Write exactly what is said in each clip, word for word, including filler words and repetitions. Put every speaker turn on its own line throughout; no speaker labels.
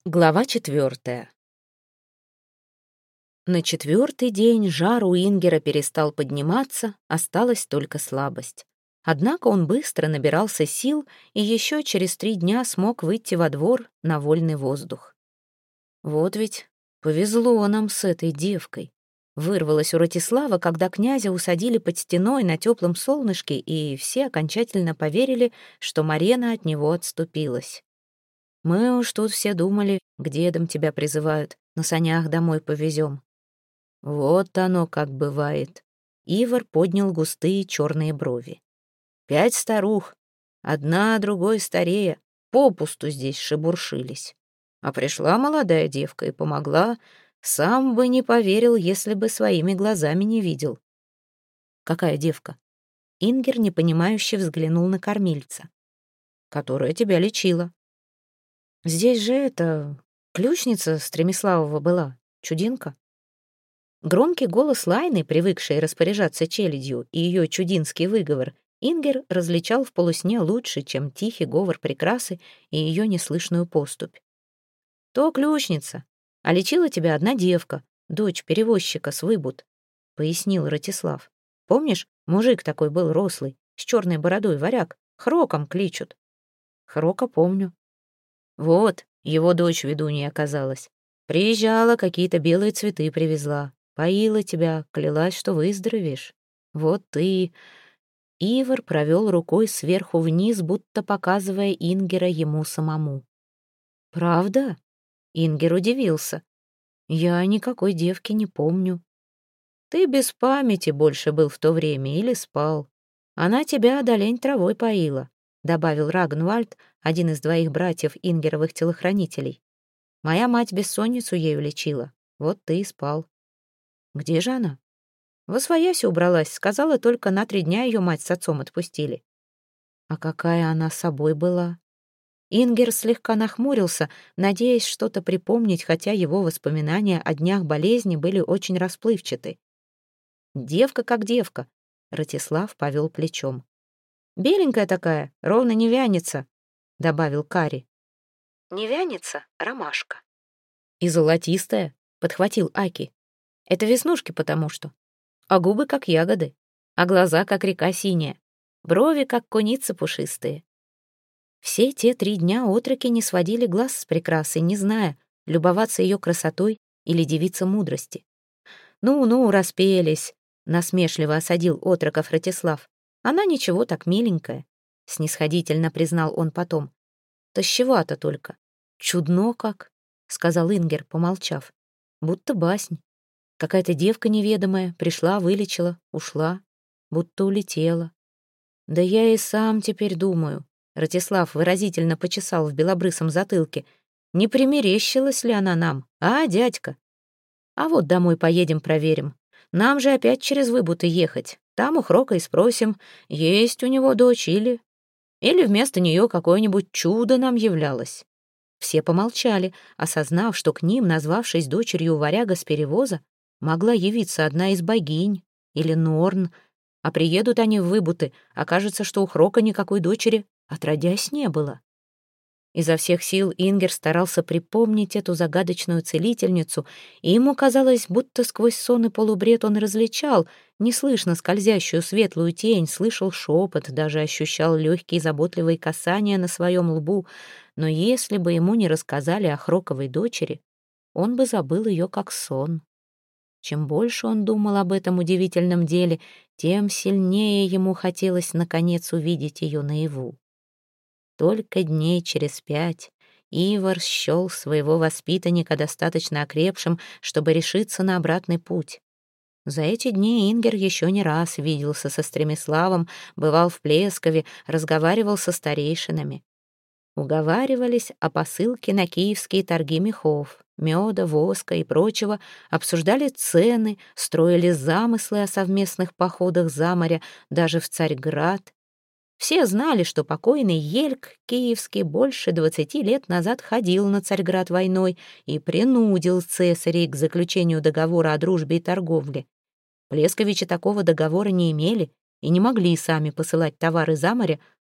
Глава четвертая. На четвертый день жар у Ингера перестал подниматься, осталась только слабость. Однако он быстро набирался сил и еще через три дня смог выйти во двор на вольный воздух. «Вот ведь повезло нам с этой девкой», — вырвалось у Ратислава, когда князя усадили под стеной на теплом солнышке, и все окончательно поверили, что Марена от него отступилась. «Мы уж тут все думали, к дедам тебя призывают, на санях домой повезем». Вот оно как бывает. Ивар поднял густые черные брови. Пять старух, одна другой старее, попусту здесь шебуршились. А пришла молодая девка и помогла. Сам бы не поверил, если бы своими глазами не видел. «Какая девка?» Ингер непонимающе взглянул на кормильца. «Которая тебя лечила». «Здесь же это... ключница Стремиславова была, чудинка». Громкий голос Лайны, привыкшей распоряжаться челядью, и ее чудинский выговор, Ингер различал в полусне лучше, чем тихий говор Прекрасы и ее неслышную поступь. «То ключница, а лечила тебя одна девка, дочь перевозчика с Выбуд», — пояснил Ратислав. «Помнишь, мужик такой был рослый, с черной бородой, варяг, Хроком кличут». «Хрока помню». Вот, его дочь ведунья оказалась. Приезжала, какие-то белые цветы привезла. Поила тебя, клялась, что выздоровеешь. Вот ты...» Ивар провел рукой сверху вниз, будто показывая Ингера ему самому. «Правда?» Ингер удивился. «Я никакой девки не помню». «Ты без памяти больше был в то время или спал. Она тебя одолень травой поила», — добавил Рагнвальд, один из двоих братьев Ингеровых телохранителей. «Моя мать бессонницу ею лечила. Вот ты и спал». «Где же она?» «Восвояси убралась, сказала, только на три дня ее мать с отцом отпустили». «А какая она собой была?» Ингер слегка нахмурился, надеясь что-то припомнить, хотя его воспоминания о днях болезни были очень расплывчаты. «Девка как девка», — Ратислав повел плечом. «Беленькая такая, ровно не вянется», — добавил Кари. «Не вянется, ромашка». «И золотистая», — подхватил Аки. «Это веснушки потому что. А губы как ягоды, а глаза как река синяя, брови как куницы пушистые». Все те три дня отроки не сводили глаз с Прекрасой, не зная, любоваться ее красотой или девиться мудрости. «Ну-ну, распелись», — насмешливо осадил отроков Ратислав. «Она ничего так миленькая», — снисходительно признал он потом. «Тощевато только». «Чудно как», — сказал Ингер, помолчав. «Будто баснь. Какая-то девка неведомая пришла, вылечила, ушла, будто улетела». «Да я и сам теперь думаю», — Ратислав выразительно почесал в белобрысом затылке. «Не примерещилась ли она нам, а, дядька? А вот домой поедем, проверим. Нам же опять через Выбуты ехать. Там у Хрока и спросим, есть у него дочь или... Или вместо нее какое-нибудь чудо нам являлось». Все помолчали, осознав, что к ним, назвавшись дочерью варяга с перевоза, могла явиться одна из богинь или Норн, а приедут они в Выбуты, окажется, что у Хрока никакой дочери отродясь не было. Изо всех сил Ингер старался припомнить эту загадочную целительницу, и ему казалось, будто сквозь сон и полубред он различал, неслышно скользящую светлую тень, слышал шепот, даже ощущал легкие заботливые касания на своем лбу, но если бы ему не рассказали о Хроковой дочери, он бы забыл ее как сон. Чем больше он думал об этом удивительном деле, тем сильнее ему хотелось наконец увидеть ее наяву. Только дней через пять Ивар счел своего воспитанника достаточно окрепшим, чтобы решиться на обратный путь. За эти дни Ингер еще не раз виделся со Стремиславом, бывал в Плескове, разговаривал со старейшинами. Уговаривались о посылке на киевские торги мехов, меда, воска и прочего, обсуждали цены, строили замыслы о совместных походах за море, даже в Царьград. Все знали, что покойный Ельк Киевский больше двадцати лет назад ходил на Царьград войной и принудил цесарей к заключению договора о дружбе и торговле. Плесковичи такого договора не имели и не могли сами посылать товары за море,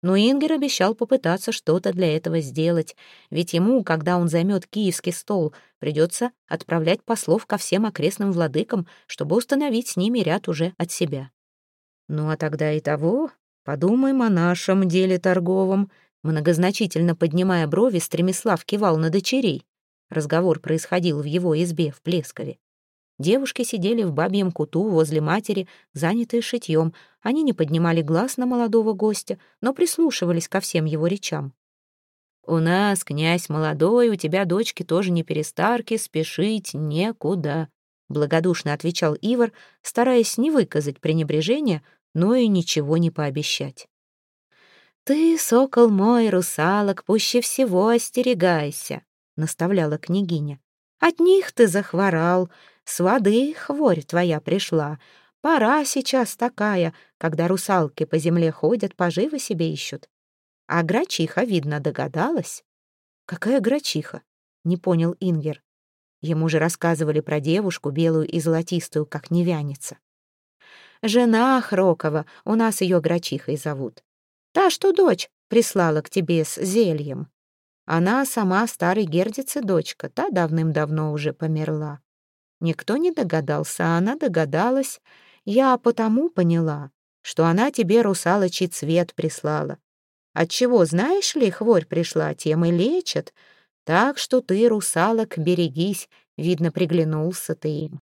Но Ингер обещал попытаться что-то для этого сделать, ведь ему, когда он займет киевский стол, придется отправлять послов ко всем окрестным владыкам, чтобы установить с ними ряд уже от себя. «Ну а тогда и того, подумаем о нашем деле торговом», многозначительно поднимая брови, Стремислав кивал на дочерей. Разговор происходил в его избе в Плескове. Девушки сидели в бабьем куту возле матери, занятые шитьем. Они не поднимали глаз на молодого гостя, но прислушивались ко всем его речам. «У нас князь молодой, у тебя дочки тоже не перестарки, спешить некуда», благодушно отвечал Ивар, стараясь не выказать пренебрежения, но и ничего не пообещать. «Ты, сокол мой, русалок, пуще всего остерегайся», наставляла княгиня. «От них ты захворал, с воды хворь твоя пришла. Пора сейчас такая, когда русалки по земле ходят, поживы себе ищут. А грачиха, видно, догадалась». «Какая грачиха?» — не понял Ингер. Ему же рассказывали про девушку, белую и золотистую, как невяница. «Жена Хрокова, у нас ее грачихой зовут. Та, что дочь прислала к тебе с зельем. Она сама старой Гердицы дочка, та давным-давно уже померла. Никто не догадался, а она догадалась. Я потому поняла, что она тебе русалочий цвет прислала. Отчего, знаешь ли, хворь пришла, тем и лечат. Так что ты, русалок, берегись, видно, приглянулся ты им».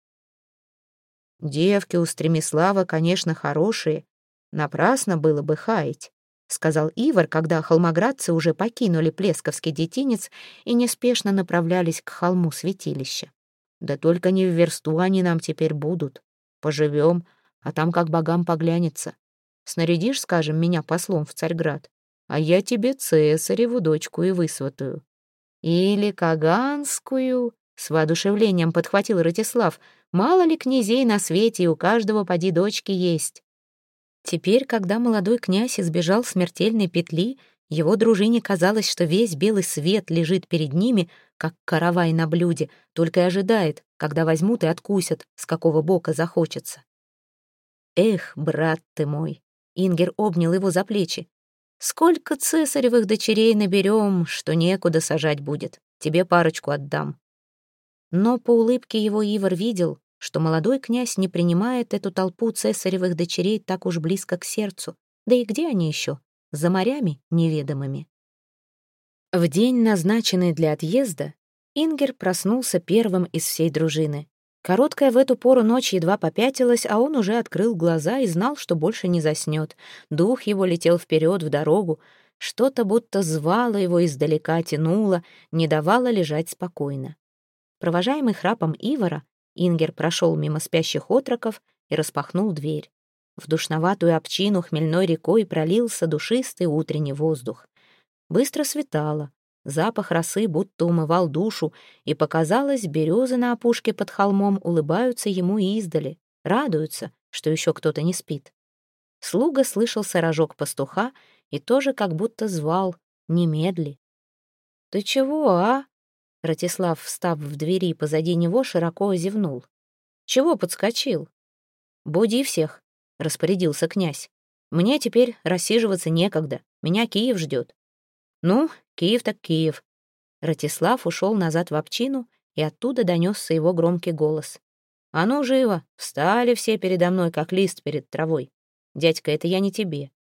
«Девки у Стремислава, конечно, хорошие. Напрасно было бы хаять», — сказал Ивар, когда холмоградцы уже покинули Плесковский детинец и неспешно направлялись к холму святилища. «Да только не в версту они нам теперь будут. Поживем, а там как богам поглянется. Снарядишь, скажем, меня послом в Царьград, а я тебе цесареву дочку и высватаю. Или Каганскую», — с воодушевлением подхватил Ратислав. «Мало ли князей на свете, и у каждого поди дочки есть». Теперь, когда молодой князь избежал смертельной петли, его дружине казалось, что весь белый свет лежит перед ними, как каравай на блюде, только и ожидает, когда возьмут и откусят, с какого бока захочется. «Эх, брат ты мой!» — Ингер обнял его за плечи. «Сколько цесаревых дочерей наберем, что некуда сажать будет. Тебе парочку отдам». Но по улыбке его Ивар видел, что молодой князь не принимает эту толпу цесаревых дочерей так уж близко к сердцу. Да и где они еще? За морями неведомыми. В день, назначенный для отъезда, Ингер проснулся первым из всей дружины. Короткая в эту пору ночь едва попятилась, а он уже открыл глаза и знал, что больше не заснет. Дух его летел вперед в дорогу, что-то будто звало его издалека, тянуло, не давало лежать спокойно. Провожаемый храпом Ивара, Ингер прошел мимо спящих отроков и распахнул дверь. В душноватую общину хмельной рекой пролился душистый утренний воздух. Быстро светало, запах росы будто умывал душу, и, показалось, березы на опушке под холмом улыбаются ему издали, радуются, что еще кто-то не спит. Слуга слышался рожок пастуха и тоже как будто звал: «Немедли». «Ты чего, а?» Ратислав, встав в двери позади него, широко зевнул. «Чего подскочил?» «Буди всех», — распорядился князь. «Мне теперь рассиживаться некогда, меня Киев ждет». «Ну, Киев так Киев». Ратислав ушел назад в общину, и оттуда донесся его громкий голос. «А ну, живо! Встали все передо мной, как лист перед травой. Дядька, это я не тебе».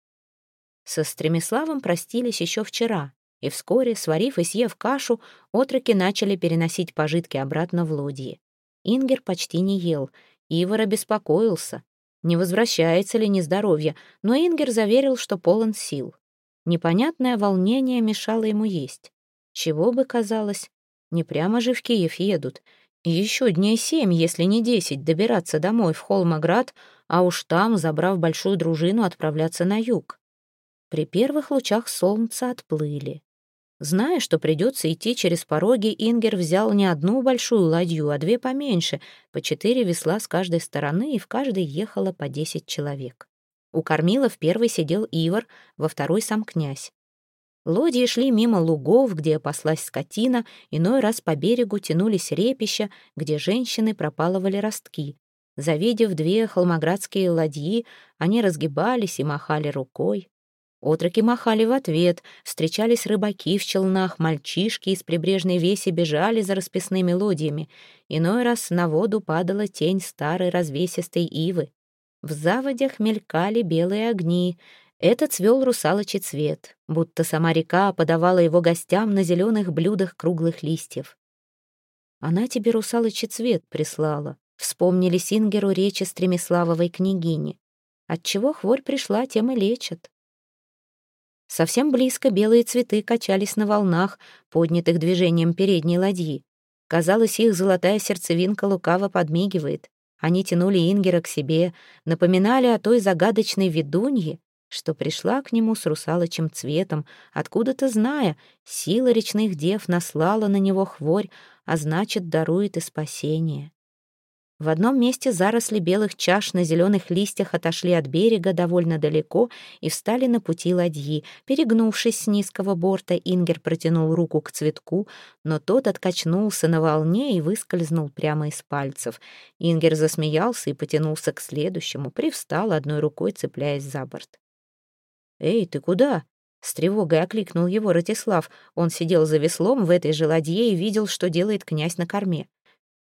Со Стремиславом простились еще вчера, и вскоре, сварив и съев кашу, отроки начали переносить пожитки обратно в лодьи. Ингер почти не ел, Ивар обеспокоился. Не возвращается ли нездоровье, но Ингер заверил, что полон сил. Непонятное волнение мешало ему есть. Чего бы казалось, не прямо же в Киев едут. Еще дней семь, если не десять, добираться домой в Холмоград, а уж там, забрав большую дружину, отправляться на юг. При первых лучах солнца отплыли. Зная, что придется идти через пороги, Ингер взял не одну большую ладью, а две поменьше, по четыре весла с каждой стороны, и в каждой ехало по десять человек. У кормила в первой сидел Ивар, во второй сам князь. Лодьи шли мимо лугов, где паслась скотина, иной раз по берегу тянулись репища, где женщины пропалывали ростки. Завидев две холмоградские ладьи, они разгибались и махали рукой. Отроки махали в ответ, встречались рыбаки в челнах, мальчишки из прибрежной веси бежали за расписными лодьями. Иной раз на воду падала тень старой развесистой ивы. В заводях мелькали белые огни. Это цвел русалочий цвет, будто сама река подавала его гостям на зеленых блюдах круглых листьев. «Она тебе русалочий цвет прислала», — вспомнили Сингеру речи Стремиславовой княгини. «Отчего хворь пришла, тем и лечат». Совсем близко белые цветы качались на волнах, поднятых движением передней ладьи. Казалось, их золотая сердцевинка лукаво подмигивает. Они тянули Ингера к себе, напоминали о той загадочной ведунье, что пришла к нему с русалочим цветом, откуда-то зная, сила речных дев наслала на него хворь, а значит, дарует и спасение. В одном месте заросли белых чаш на зеленых листьях отошли от берега довольно далеко и встали на пути ладьи. Перегнувшись с низкого борта, Ингер протянул руку к цветку, но тот откачнулся на волне и выскользнул прямо из пальцев. Ингер засмеялся и потянулся к следующему, привстал одной рукой, цепляясь за борт. «Эй, ты куда?» — с тревогой окликнул его Ратислав. Он сидел за веслом в этой же ладье и видел, что делает князь на корме.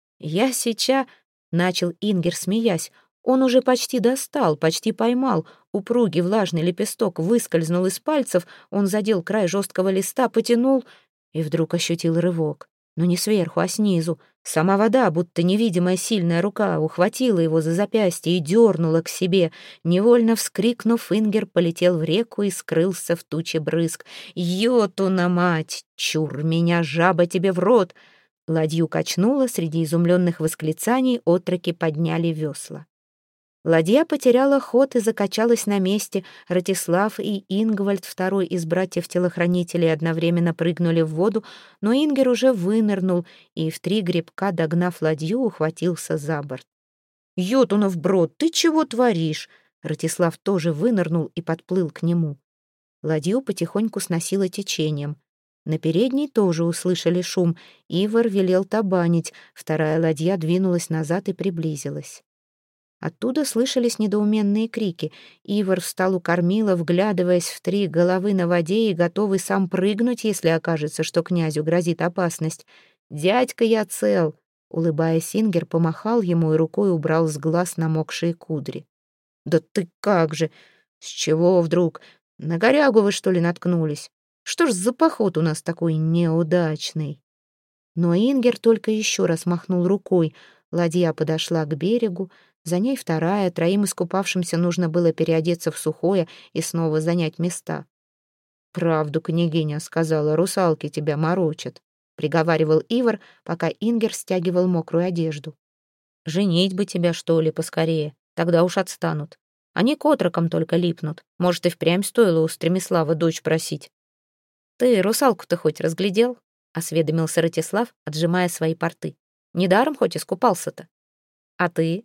«Я сейчас...» — начал Ингер, смеясь. Он уже почти достал, почти поймал. Упругий влажный лепесток выскользнул из пальцев, он задел край жесткого листа, потянул и вдруг ощутил рывок. Но не сверху, а снизу. Сама вода, будто невидимая сильная рука, ухватила его за запястье и дернула к себе. Невольно вскрикнув, Ингер полетел в реку и скрылся в туче брызг. «Йотуна мать! Чур меня, жаба тебе в рот!» Ладью качнуло, среди изумленных восклицаний отроки подняли весла. Ладья потеряла ход и закачалась на месте. Ратислав и Ингвальд, второй из братьев-телохранителей, одновременно прыгнули в воду, но Ингер уже вынырнул и в три гребка, догнав ладью, ухватился за борт. «Йотунов брод, ты чего творишь?» Ратислав тоже вынырнул и подплыл к нему. Ладью потихоньку сносило течением. На передней тоже услышали шум. Ивар велел табанить. Вторая ладья двинулась назад и приблизилась. Оттуда слышались недоуменные крики. Ивар встал у кормила, вглядываясь в три головы на воде и готовый сам прыгнуть, если окажется, что князю грозит опасность. «Дядька, я цел!» Улыбаясь, Ингер помахал ему и рукой убрал с глаз намокшие кудри. «Да ты как же! С чего вдруг? На горягу вы, что ли, наткнулись? Что ж за поход у нас такой неудачный?» Но Ингер только еще раз махнул рукой. Ладья подошла к берегу, за ней вторая, троим искупавшимся нужно было переодеться в сухое и снова занять места. «Правду княгиня сказала, русалки тебя морочат», — приговаривал Ивар, пока Ингер стягивал мокрую одежду. «Женить бы тебя, что ли, поскорее, тогда уж отстанут. Они к отрокам только липнут. Может, и впрямь стоило у Стремислава дочь просить». «Ты русалку-то хоть разглядел?» — осведомился Ратислав, отжимая свои порты. «Недаром хоть искупался-то. А ты?»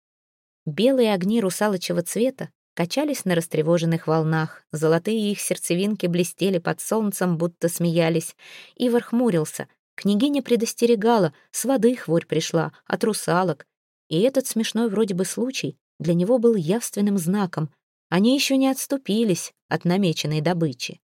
Белые огни русалочего цвета качались на растревоженных волнах. Золотые их сердцевинки блестели под солнцем, будто смеялись. Ивар хмурился. Княгиня предостерегала, с воды хворь пришла, от русалок. И этот смешной вроде бы случай для него был явственным знаком. Они еще не отступились от намеченной добычи.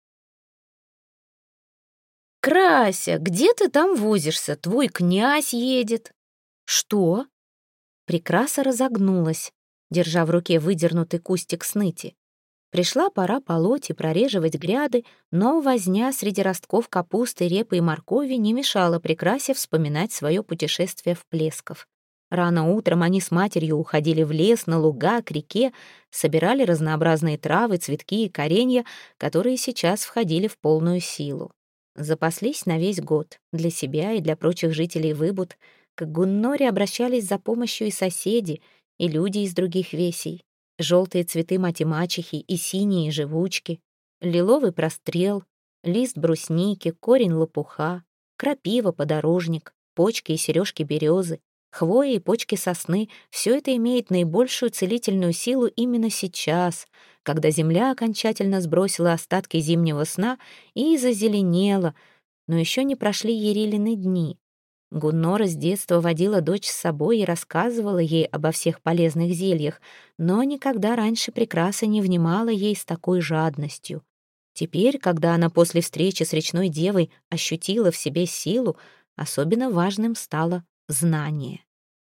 «Крася, где ты там возишься? Твой князь едет». «Что?» Прекраса разогнулась, держа в руке выдернутый кустик сныти. Пришла пора полоть и прореживать гряды, но возня среди ростков капусты, репы и моркови не мешала Прекрасе вспоминать свое путешествие в Плесков. Рано утром они с матерью уходили в лес, на луга, к реке, собирали разнообразные травы, цветки и коренья, которые сейчас входили в полную силу. Запаслись на весь год, для себя и для прочих жителей Выбуд. К Гунноре обращались за помощью и соседи, и люди из других весей. Желтые цветы мати-мачехи и синие живучки, лиловый прострел, лист брусники, корень лопуха, крапива, подорожник, почки и сережки березы, хвоя и почки сосны — все это имеет наибольшую целительную силу именно сейчас, когда земля окончательно сбросила остатки зимнего сна и зазеленела, но еще не прошли Ерилины дни. Гуннора с детства водила дочь с собой и рассказывала ей обо всех полезных зельях, но никогда раньше Прекраса не внимала ей с такой жадностью. Теперь, когда она после встречи с речной девой ощутила в себе силу, особенно важным стало знание.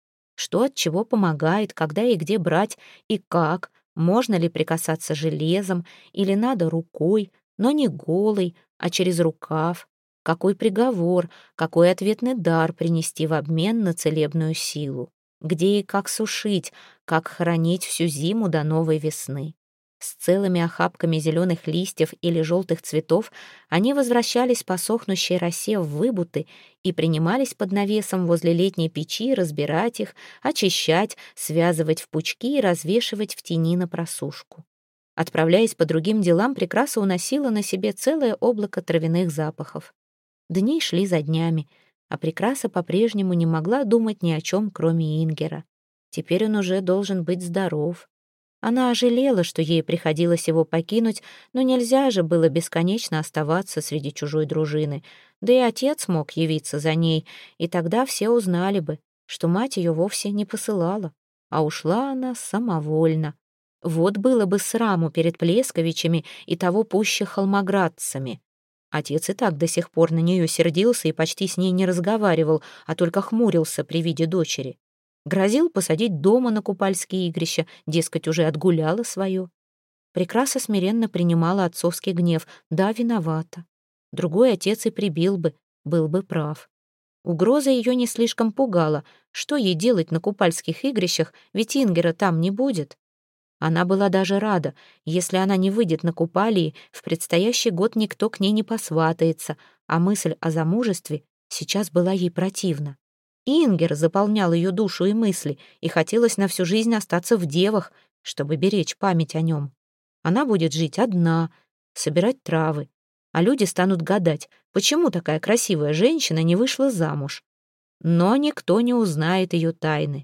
Что от чего помогает, когда и где брать, и как, можно ли прикасаться железом, или надо рукой, но не голой, а через рукав, какой приговор, какой ответный дар принести в обмен на целебную силу, где и как сушить, как хранить всю зиму до новой весны. С целыми охапками зеленых листьев или желтых цветов они возвращались по сохнущей росе в выбуты и принимались под навесом возле летней печи разбирать их, очищать, связывать в пучки и развешивать в тени на просушку. Отправляясь по другим делам, Прекраса уносила на себе целое облако травяных запахов. Дни шли за днями, а Прекраса по-прежнему не могла думать ни о чем, кроме Ингера. Теперь он уже должен быть здоров. Она ожалела, что ей приходилось его покинуть, но нельзя же было бесконечно оставаться среди чужой дружины. Да и отец мог явиться за ней, и тогда все узнали бы, что мать ее вовсе не посылала, а ушла она самовольно. Вот было бы сраму перед Плесковичами и того пуще холмоградцами. Отец и так до сих пор на нее сердился и почти с ней не разговаривал, а только хмурился при виде дочери. Грозил посадить дома на купальские игрища, дескать, уже отгуляла свое. Прекраса смиренно принимала отцовский гнев. Да, виновата. Другой отец и прибил бы, был бы прав. Угроза ее не слишком пугала. Что ей делать на купальских игрищах, ведь Ингера там не будет? Она была даже рада. Если она не выйдет на купалии, в предстоящий год никто к ней не посватается, а мысль о замужестве сейчас была ей противна. Ингер заполнял ее душу и мысли, и хотелось на всю жизнь остаться в девах, чтобы беречь память о нем. Она будет жить одна, собирать травы, а люди станут гадать, почему такая красивая женщина не вышла замуж. Но никто не узнает ее тайны.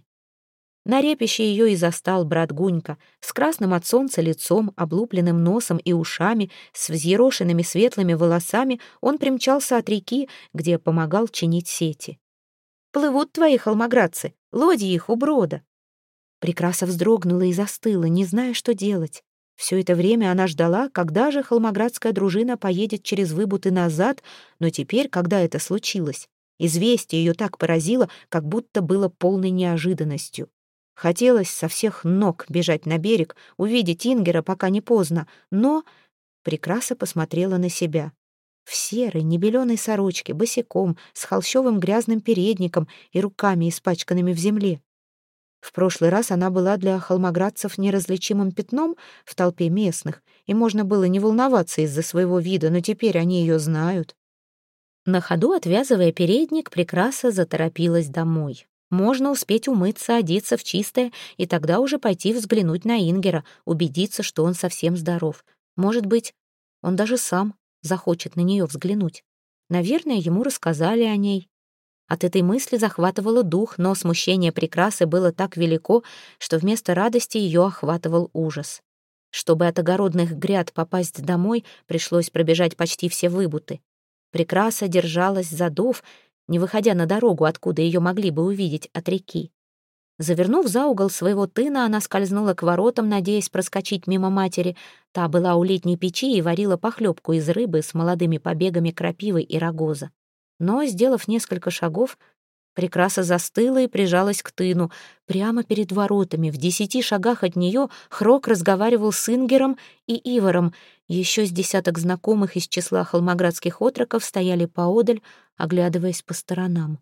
На репище ее и застал брат Гунька, с красным от солнца лицом, облупленным носом и ушами, с взъерошенными светлыми волосами. Он примчался от реки, где помогал чинить сети. «Плывут твои холмоградцы, лодьи их у брода». Прекраса вздрогнула и застыла, не зная, что делать. Все это время она ждала, когда же холмоградская дружина поедет через выбуты назад, но теперь, когда это случилось, известие ее так поразило, как будто было полной неожиданностью. Хотелось со всех ног бежать на берег, увидеть Ингера, пока не поздно, но Прекраса посмотрела на себя. В серой, небеленой сорочке, босиком, с холщовым грязным передником и руками, испачканными в земле. В прошлый раз она была для холмоградцев неразличимым пятном в толпе местных, и можно было не волноваться из-за своего вида, но теперь они ее знают. На ходу, отвязывая передник, Прекраса заторопилась домой. Можно успеть умыться, одеться в чистое, и тогда уже пойти взглянуть на Ингера, убедиться, что он совсем здоров. Может быть, он даже сам захочет на нее взглянуть. Наверное, ему рассказали о ней. От этой мысли захватывало дух, но смущение Прекрасы было так велико, что вместо радости ее охватывал ужас. Чтобы от огородных гряд попасть домой, пришлось пробежать почти все выбуты. Прекраса держалась за дов, не выходя на дорогу, откуда ее могли бы увидеть от реки. Завернув за угол своего тына, она скользнула к воротам, надеясь проскочить мимо матери. Та была у летней печи и варила похлебку из рыбы с молодыми побегами крапивы и рогоза. Но, сделав несколько шагов, Прекраса застыла и прижалась к тыну. Прямо перед воротами, в десяти шагах от нее, Хрок разговаривал с Ингером и Ивором. Еще с десяток знакомых из числа холмоградских отроков стояли поодаль, оглядываясь по сторонам.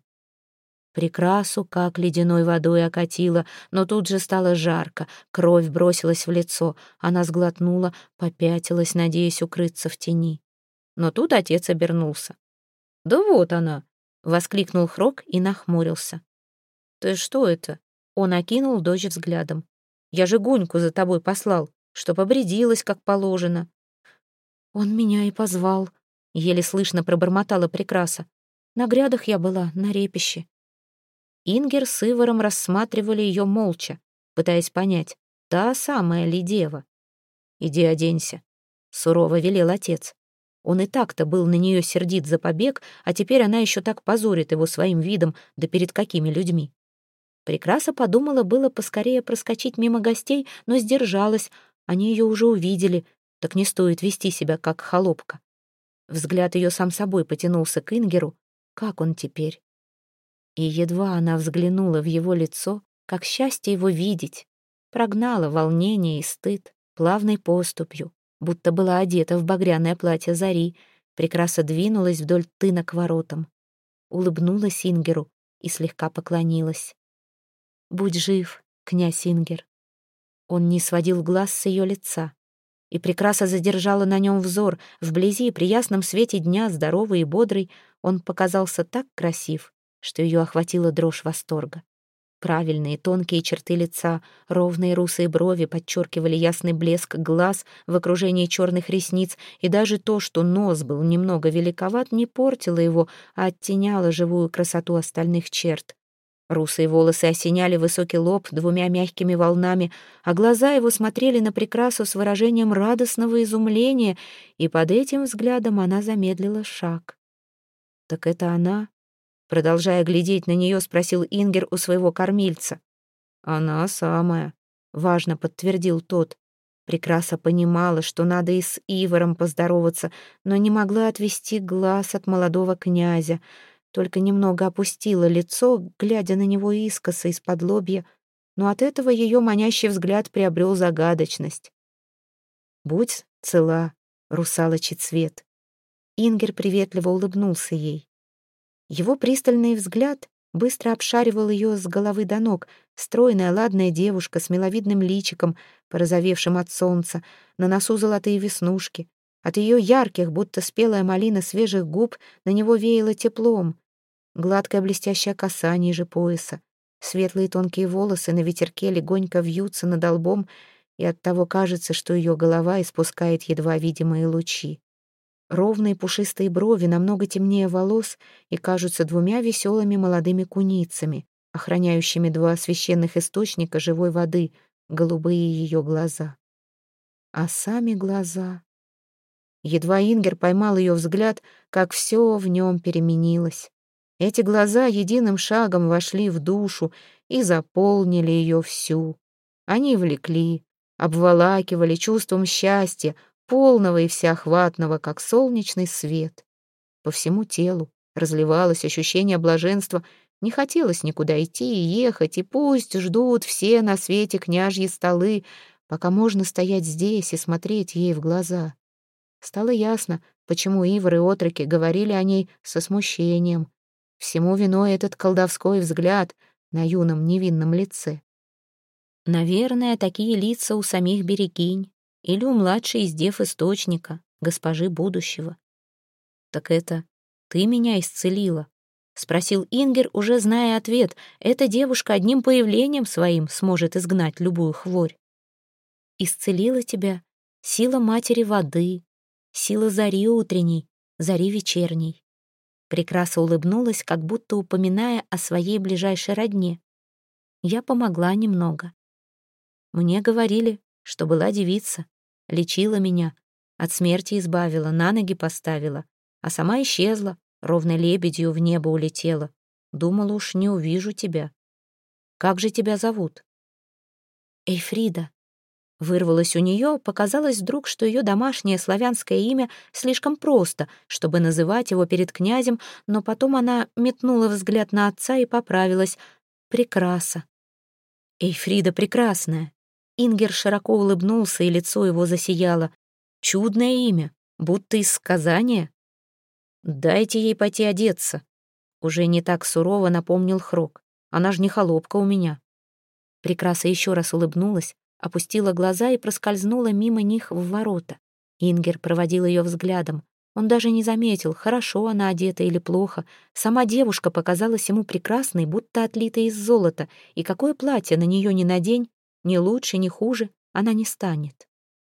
Прекрасу как ледяной водой окатило, но тут же стало жарко, кровь бросилась в лицо. Она сглотнула, попятилась, надеясь укрыться в тени. Но тут отец обернулся. «Да вот она!» — воскликнул Хрок и нахмурился. «Ты что это?» — он окинул дочь взглядом. «Я же Гуньку за тобой послал, чтоб обрядилась, как положено». «Он меня и позвал», — еле слышно пробормотала Прекраса. «На грядах я была, на репище». Ингер с Ивором рассматривали ее молча, пытаясь понять, та самая ли дева. «Иди оденься», — сурово велел отец. Он и так-то был на нее сердит за побег, а теперь она еще так позорит его своим видом, да перед какими людьми. Прекраса подумала было поскорее проскочить мимо гостей, но сдержалась. Они ее уже увидели, так не стоит вести себя, как холопка. Взгляд ее сам собой потянулся к Ингеру. Как он теперь? И едва она взглянула в его лицо, как счастье его видеть, прогнала волнение и стыд плавной поступью, будто была одета в багряное платье зари. Прекраса двинулась вдоль тына к воротам, улыбнулась Ингеру и слегка поклонилась. «Будь жив, князь Ингер». Он не сводил глаз с ее лица, и Прекраса задержала на нем взор. Вблизи, при ясном свете дня, здоровый и бодрый, он показался так красив, что ее охватила дрожь восторга. Правильные тонкие черты лица, ровные русые брови подчеркивали ясный блеск глаз в окружении черных ресниц, и даже то, что нос был немного великоват, не портило его, а оттеняло живую красоту остальных черт. Русые волосы осеняли высокий лоб двумя мягкими волнами, а глаза его смотрели на Прекрасу с выражением радостного изумления, и под этим взглядом она замедлила шаг. «Так это она?» Продолжая глядеть на нее, спросил Ингер у своего кормильца. «Она самая», — важно подтвердил тот. Прекраса понимала, что надо и с Ивором поздороваться, но не могла отвести глаз от молодого князя, только немного опустила лицо, глядя на него искоса из-под лобья, но от этого ее манящий взгляд приобрел загадочность. «Будь цела, русалочий цвет». Ингер приветливо улыбнулся ей. Его пристальный взгляд быстро обшаривал ее с головы до ног. Стройная, ладная девушка с миловидным личиком, порозовевшим от солнца, на носу золотые веснушки. От ее ярких, будто спелая малина свежих губ, на него веяло теплом. Гладкая блестящая коса ниже пояса, светлые тонкие волосы на ветерке легонько вьются над лбом, и оттого кажется, что ее голова испускает едва видимые лучи. Ровные пушистые брови намного темнее волос и кажутся двумя веселыми молодыми куницами, охраняющими два священных источника живой воды, голубые ее глаза. А сами глаза... Едва Ингер поймал ее взгляд, как все в нем переменилось. Эти глаза единым шагом вошли в душу и заполнили ее всю. Они влекли, обволакивали чувством счастья, полного и всеохватного, как солнечный свет. По всему телу разливалось ощущение блаженства, не хотелось никуда идти и ехать, и пусть ждут все на свете княжьи столы, пока можно стоять здесь и смотреть ей в глаза. Стало ясно, почему Ивар и отроки говорили о ней со смущением. Всему виной этот колдовской взгляд на юном невинном лице. Наверное, такие лица у самих берегинь или у младшей из дев источника, госпожи будущего. «Так это ты меня исцелила?» — спросил Ингер, уже зная ответ. Эта девушка одним появлением своим сможет изгнать любую хворь. «Исцелила тебя сила матери воды, сила зари утренней, зари вечерней». Прекраса улыбнулась, как будто упоминая о своей ближайшей родне. «Я помогла немного. Мне говорили, что была девица, лечила меня, от смерти избавила, на ноги поставила, а сама исчезла, ровно лебедью в небо улетела. Думала, уж не увижу тебя. Как же тебя зовут?» «Эйфрида». Вырвалось у нее, показалось вдруг, что ее домашнее славянское имя слишком просто, чтобы называть его перед князем, но потом она метнула взгляд на отца и поправилась. «Прекраса». «Эйфрида прекрасная». Ингер широко улыбнулся, и лицо его засияло. «Чудное имя, будто из сказания». «Дайте ей пойти одеться», — уже не так сурово напомнил Хрок. «Она ж не холопка у меня». Прекраса еще раз улыбнулась, опустила глаза и проскользнула мимо них в ворота. Ингер проводил ее взглядом. Он даже не заметил, хорошо она одета или плохо. Сама девушка показалась ему прекрасной, будто отлитой из золота, и какое платье на нее ни надень, ни лучше, ни хуже она не станет.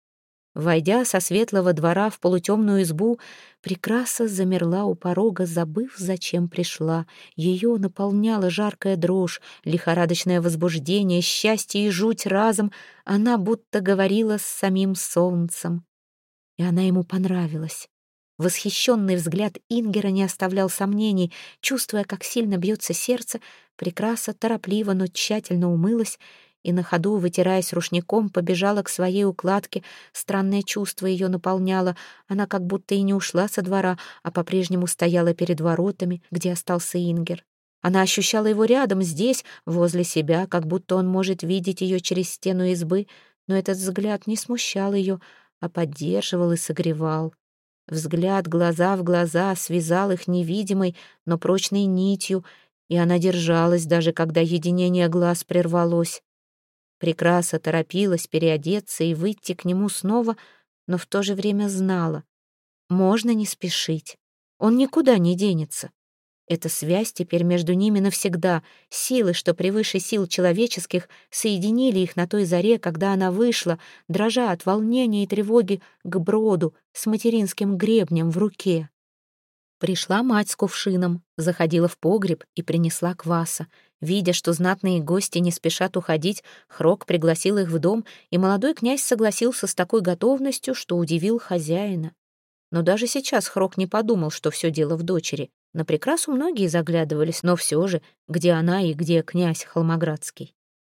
Войдя со светлого двора в полутемную избу, Прекраса замерла у порога, забыв, зачем пришла. Ее наполняла жаркая дрожь, лихорадочное возбуждение, счастье и жуть разом. Она будто говорила с самим солнцем. И она ему понравилась. Восхищенный взгляд Ингера не оставлял сомнений. Чувствуя, как сильно бьется сердце, Прекраса торопливо, но тщательно умылась и на ходу, вытираясь рушником, побежала к своей укладке. Странное чувство ее наполняло. Она как будто и не ушла со двора, а по-прежнему стояла перед воротами, где остался Ингер. Она ощущала его рядом, здесь, возле себя, как будто он может видеть ее через стену избы, но этот взгляд не смущал ее, а поддерживал и согревал. Взгляд глаза в глаза связал их невидимой, но прочной нитью, и она держалась, даже когда единение глаз прервалось. Прекраса торопилась переодеться и выйти к нему снова, но в то же время знала. Можно не спешить. Он никуда не денется. Эта связь теперь между ними навсегда. Силы, что превыше сил человеческих, соединили их на той заре, когда она вышла, дрожа от волнения и тревоги, к броду с материнским гребнем в руке. Пришла мать с кувшином, заходила в погреб и принесла кваса. Видя, что знатные гости не спешат уходить, Хрок пригласил их в дом, и молодой князь согласился с такой готовностью, что удивил хозяина. Но даже сейчас Хрок не подумал, что все дело в дочери. На Прекрасу многие заглядывались, но все же, где она и где князь Холмоградский.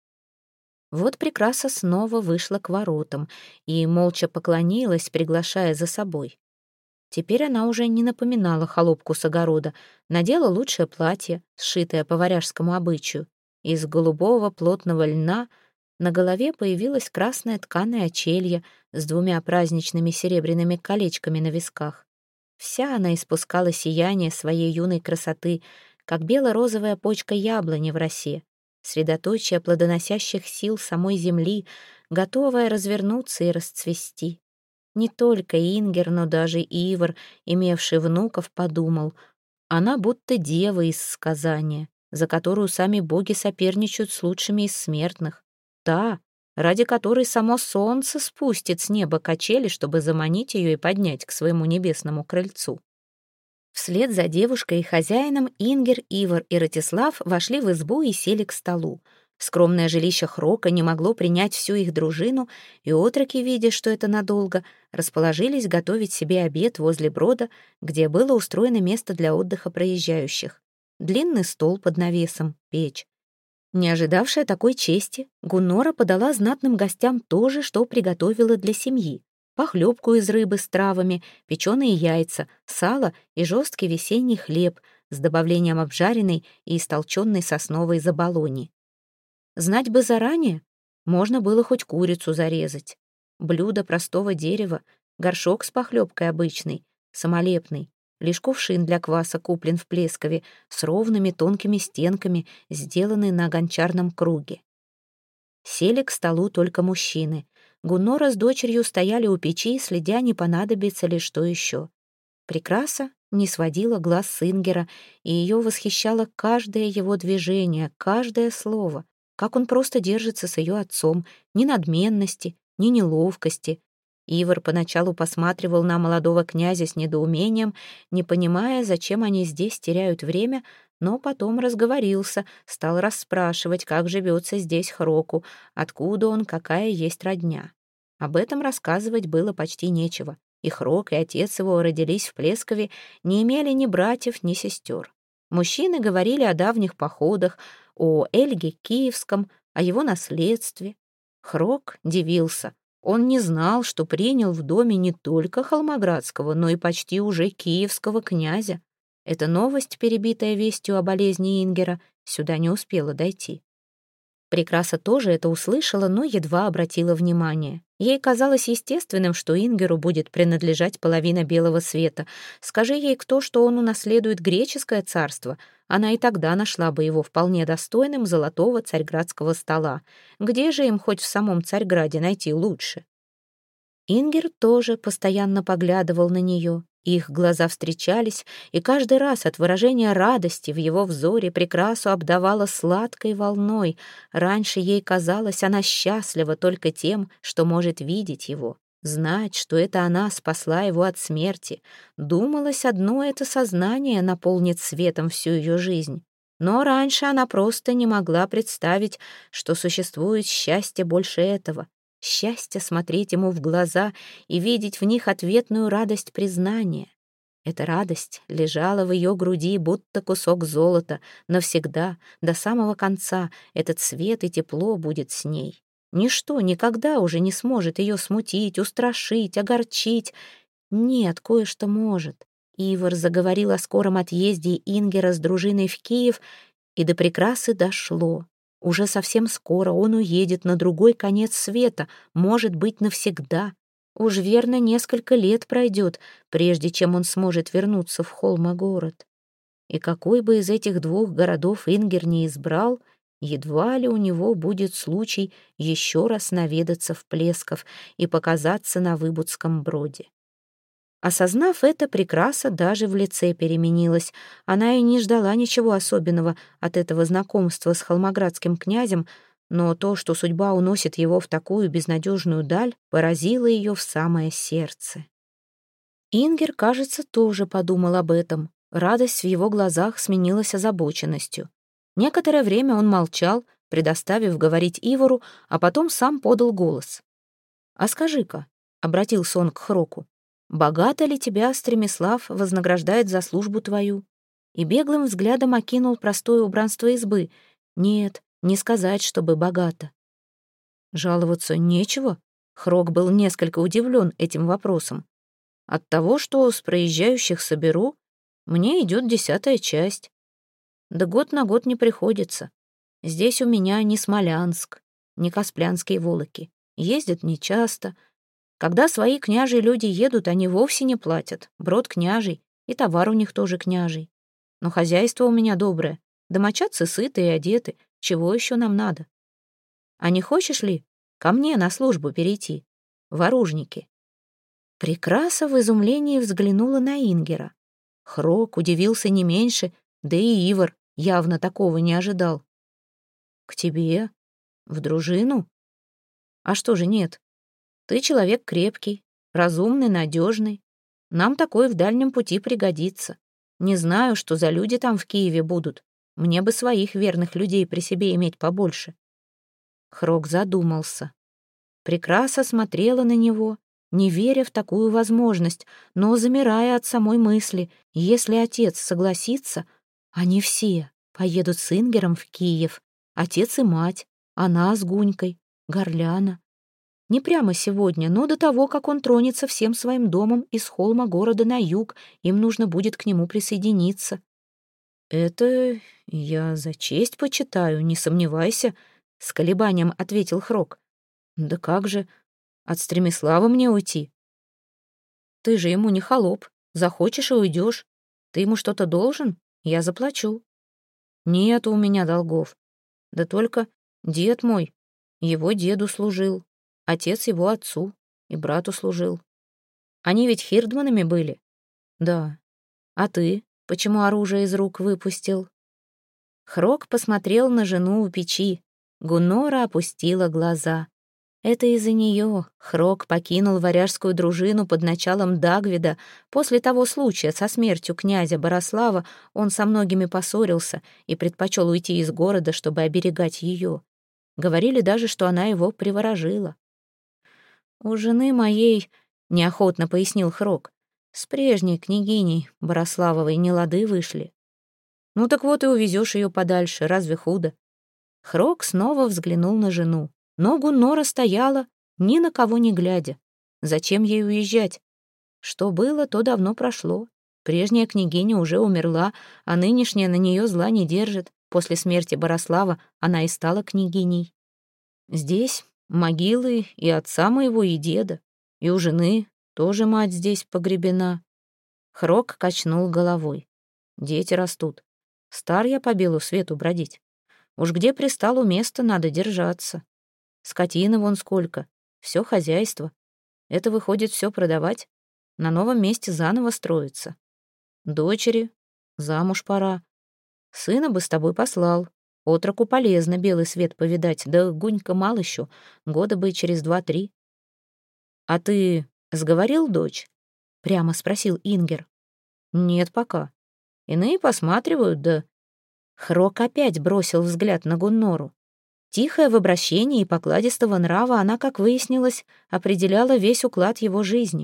Вот Прекраса снова вышла к воротам и молча поклонилась, приглашая за собой. Теперь она уже не напоминала холопку с огорода, надела лучшее платье, сшитое по варяжскому обычаю. Из голубого плотного льна на голове появилась красная тканая очелье с двумя праздничными серебряными колечками на висках. Вся она испускала сияние своей юной красоты, как бело-розовая почка яблони в росе, средоточие плодоносящих сил самой земли, готовая развернуться и расцвести. Не только Ингер, но даже Ивар, имевший внуков, подумал, она будто дева из сказания, за которую сами боги соперничают с лучшими из смертных. Та, ради которой само солнце спустит с неба качели, чтобы заманить ее и поднять к своему небесному крыльцу. Вслед за девушкой и хозяином Ингер, Ивар и Ратислав вошли в избу и сели к столу. Скромное жилище Хрока не могло принять всю их дружину, и отроки, видя, что это надолго, расположились готовить себе обед возле брода, где было устроено место для отдыха проезжающих. Длинный стол под навесом, печь. Не ожидавшая такой чести, Гуннора подала знатным гостям то же, что приготовила для семьи. Похлебку из рыбы с травами, печеные яйца, сало и жесткий весенний хлеб с добавлением обжаренной и истолченной сосновой заболони. Знать бы заранее, можно было хоть курицу зарезать. Блюдо простого дерева, горшок с похлебкой обычной, самолепный, лишь кувшин для кваса куплен в Плескове с ровными тонкими стенками, сделанный на гончарном круге. Сели к столу только мужчины. Гуннора с дочерью стояли у печи, следя, не понадобится ли что еще. Прекраса не сводила глаз с Ингера, и ее восхищало каждое его движение, каждое слово. Как он просто держится с ее отцом, ни надменности, ни неловкости. Ивар поначалу посматривал на молодого князя с недоумением, не понимая, зачем они здесь теряют время, но потом разговорился, стал расспрашивать, как живется здесь Хроку, откуда он, какая есть родня. Об этом рассказывать было почти нечего. И Хрок, и отец его родились в Плескове, не имели ни братьев, ни сестер. Мужчины говорили о давних походах, о Эльге Киевском, о его наследстве. Хрок дивился. Он не знал, что принял в доме не только Холмоградского, но и почти уже киевского князя. Эта новость, перебитая вестью о болезни Ингера, сюда не успела дойти. Прекраса тоже это услышала, но едва обратила внимание. Ей казалось естественным, что Ингеру будет принадлежать половина белого света. Скажи ей кто, что он унаследует греческое царство, она и тогда нашла бы его вполне достойным золотого царьградского стола. Где же им хоть в самом Царьграде найти лучше? Ингер тоже постоянно поглядывал на нее. Их глаза встречались, и каждый раз от выражения радости в его взоре Прекрасу обдавало сладкой волной. Раньше ей казалось, она счастлива только тем, что может видеть его, знать, что это она спасла его от смерти. Думалось, одно это сознание наполнит светом всю ее жизнь. Но раньше она просто не могла представить, что существует счастье больше этого. Счастье смотреть ему в глаза и видеть в них ответную радость признания. Эта радость лежала в ее груди, будто кусок золота, навсегда, до самого конца. Этот свет и тепло будет с ней. Ничто никогда уже не сможет ее смутить, устрашить, огорчить. Нет, кое-что может. Ивар заговорил о скором отъезде Ингера с дружиной в Киев, и до Прекрасы дошло. Уже совсем скоро он уедет на другой конец света, может быть, навсегда. Уж верно, несколько лет пройдет, прежде чем он сможет вернуться в Холмогород. И какой бы из этих двух городов Ингер не избрал, едва ли у него будет случай еще раз наведаться в Плесков и показаться на Выбудском броде. Осознав это, Прекраса даже в лице переменилась. Она и не ждала ничего особенного от этого знакомства с холмоградским князем, но то, что судьба уносит его в такую безнадежную даль, поразило ее в самое сердце. Ингер, кажется, тоже подумал об этом. Радость в его глазах сменилась озабоченностью. Некоторое время он молчал, предоставив говорить Ивару, а потом сам подал голос. «А скажи-ка», — обратился он к Хроку, «богато ли тебя Стремислав вознаграждает за службу твою?» И беглым взглядом окинул простое убранство избы. Нет, не сказать, чтобы богато. Жаловаться нечего. Хрок был несколько удивлен этим вопросом. От того, что с проезжающих соберу, мне идет десятая часть. Да год на год не приходится. Здесь у меня не Смолянск, не Касплянские волоки. Ездят нечасто. Когда свои княжьи люди едут, они вовсе не платят. Брод княжий, и товар у них тоже княжий. Но хозяйство у меня доброе. Домочадцы сыты и одеты. Чего еще нам надо? А не хочешь ли ко мне на службу перейти? В оружники?» Прекраса в изумлении взглянула на Ингера. Хрок удивился не меньше, да и Ивар явно такого не ожидал. «К тебе? В дружину? А что же нет? Ты человек крепкий, разумный, надежный. Нам такой в дальнем пути пригодится. Не знаю, что за люди там в Киеве будут. Мне бы своих верных людей при себе иметь побольше». Хрок задумался. Прекраса смотрела на него, не веря в такую возможность, но замирая от самой мысли, если отец согласится, они все поедут с Ингером в Киев, отец и мать, она с Гунькой, Горляна. Не прямо сегодня, но до того, как он тронется всем своим домом из холма города на юг, им нужно будет к нему присоединиться. «Это я за честь почитаю, не сомневайся», — с колебанием ответил Хрок. «Да как же, от Стремислава мне уйти?» «Ты же ему не холоп, захочешь и уйдешь. Ты ему что-то должен? Я заплачу». «Нет у меня долгов. Да только дед мой, его деду служил, отец его отцу и брату служил. Они ведь хирдманами были?» «Да. А ты почему оружие из рук выпустил?» Хрок посмотрел на жену у печи. Гуннора опустила глаза. Это из-за нее Хрок покинул варяжскую дружину под началом Дагвида. После того случая со смертью князя Борослава он со многими поссорился и предпочел уйти из города, чтобы оберегать ее. Говорили даже, что она его приворожила. «У жены моей, — неохотно пояснил Хрок, — с прежней княгиней Борославовой нелады вышли. Ну так вот и увезешь ее подальше, разве худо?» Хрок снова взглянул на жену, но Гуннора стояла, ни на кого не глядя. Зачем ей уезжать? Что было, то давно прошло. Прежняя княгиня уже умерла, а нынешняя на нее зла не держит. После смерти Борослава она и стала княгиней. Здесь могилы и отца моего, и деда, и у жены тоже мать здесь погребена. Хрок качнул головой. Дети растут. Стар я по белу свету бродить. Уж где пристало место, надо держаться. Скотины вон сколько, все хозяйство. Это выходит все продавать, на новом месте заново строиться. Дочери, замуж пора. Сына бы с тобой послал. Отроку полезно белый свет повидать, да Гунька мал еще, года бы через два-три. «А ты сговорил дочь?» — прямо спросил Ингер. «Нет пока. Иные посматривают, да...» Хрок опять бросил взгляд на Гуннору. Тихая в обращении и покладистого нрава, она, как выяснилось, определяла весь уклад его жизни.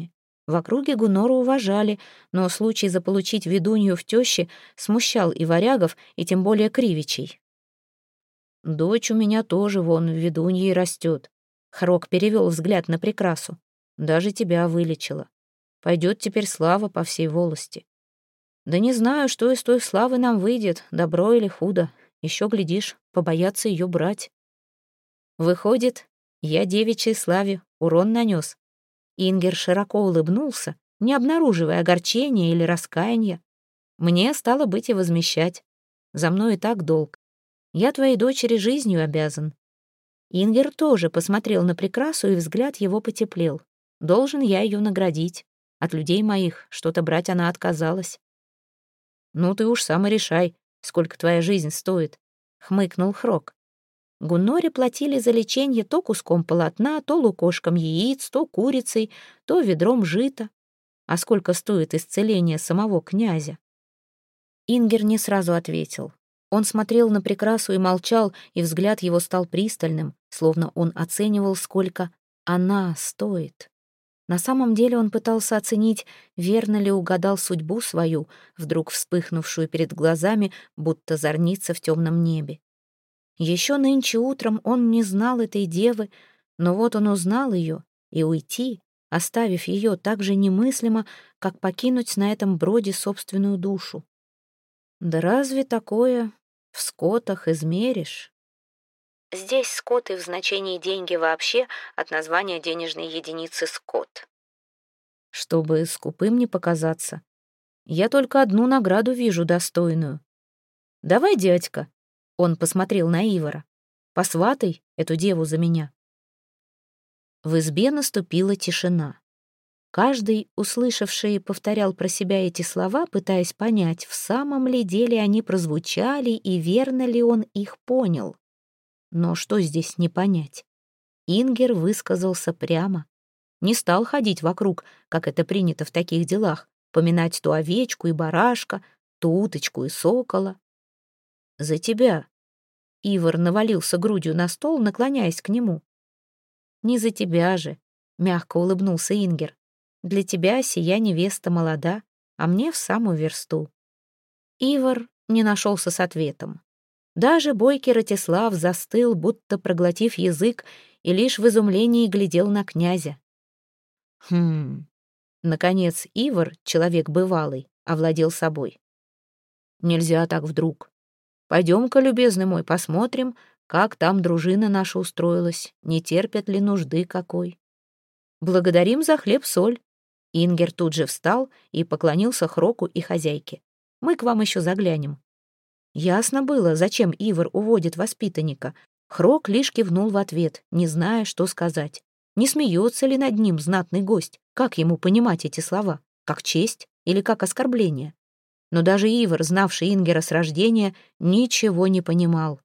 В округе Гуннору уважали, но случай заполучить ведунью в тещи смущал и варягов, и тем более кривичей. «Дочь у меня тоже вон в ведуньей растет», — Хрок перевел взгляд на Прекрасу. «Даже тебя вылечила. Пойдет теперь слава по всей волости. Да не знаю, что из той славы нам выйдет, добро или худо. Еще, глядишь, побояться ее брать. Выходит, я девичьей славе урон нанес». Ингер широко улыбнулся, не обнаруживая огорчения или раскаяния. «Мне, стало быть, и возмещать. За мной и так долг. Я твоей дочери жизнью обязан». Ингер тоже посмотрел на Прекрасу, и взгляд его потеплел. «Должен я ее наградить. От людей моих что-то брать она отказалась». «Ну ты уж сам и решай, сколько твоя жизнь стоит», — хмыкнул Хрок. Гунноре платили за лечение то куском полотна, то лукошком яиц, то курицей, то ведром жита. А сколько стоит исцеление самого князя? Ингер не сразу ответил. Он смотрел на Прекрасу и молчал, и взгляд его стал пристальным, словно он оценивал, сколько она стоит. На самом деле он пытался оценить, верно ли угадал судьбу свою, вдруг вспыхнувшую перед глазами, будто зорница в темном небе. Еще нынче утром он не знал этой девы, но вот он узнал ее, и уйти, оставив ее так же немыслимо, как покинуть на этом броде собственную душу. Да разве такое в скотах измеришь? Здесь скоты в значении деньги вообще от названия денежной единицы скот. Чтобы скупым не показаться, я только одну награду вижу достойную. Давай, дядька, он посмотрел на Ивара, посватай эту деву за меня. В избе наступила тишина. Каждый, услышавший, повторял про себя эти слова, пытаясь понять, в самом ли деле они прозвучали и верно ли он их понял. Но что здесь не понять? Ингер высказался прямо. Не стал ходить вокруг, как это принято в таких делах, поминать то овечку и барашка, то уточку и сокола. «За тебя!» Ивар навалился грудью на стол, наклоняясь к нему. «Не за тебя же!» — мягко улыбнулся Ингер. «Для тебя сия невеста молода, а мне в самую версту». Ивар не нашелся с ответом. Даже бойкий Ратислав застыл, будто проглотив язык, и лишь в изумлении глядел на князя. Хм... Наконец Ивар, человек бывалый, овладел собой. «Нельзя так вдруг. Пойдем-ка, любезный мой, посмотрим, как там дружина наша устроилась, не терпят ли нужды какой. Благодарим за хлеб-соль». Ингер тут же встал и поклонился Хроку и хозяйке. «Мы к вам еще заглянем». Ясно было, зачем Ивар уводит воспитанника. Хрок лишь кивнул в ответ, не зная, что сказать. Не смеется ли над ним знатный гость? Как ему понимать эти слова? Как честь или как оскорбление? Но даже Ивар, знавший Ингера с рождения, ничего не понимал.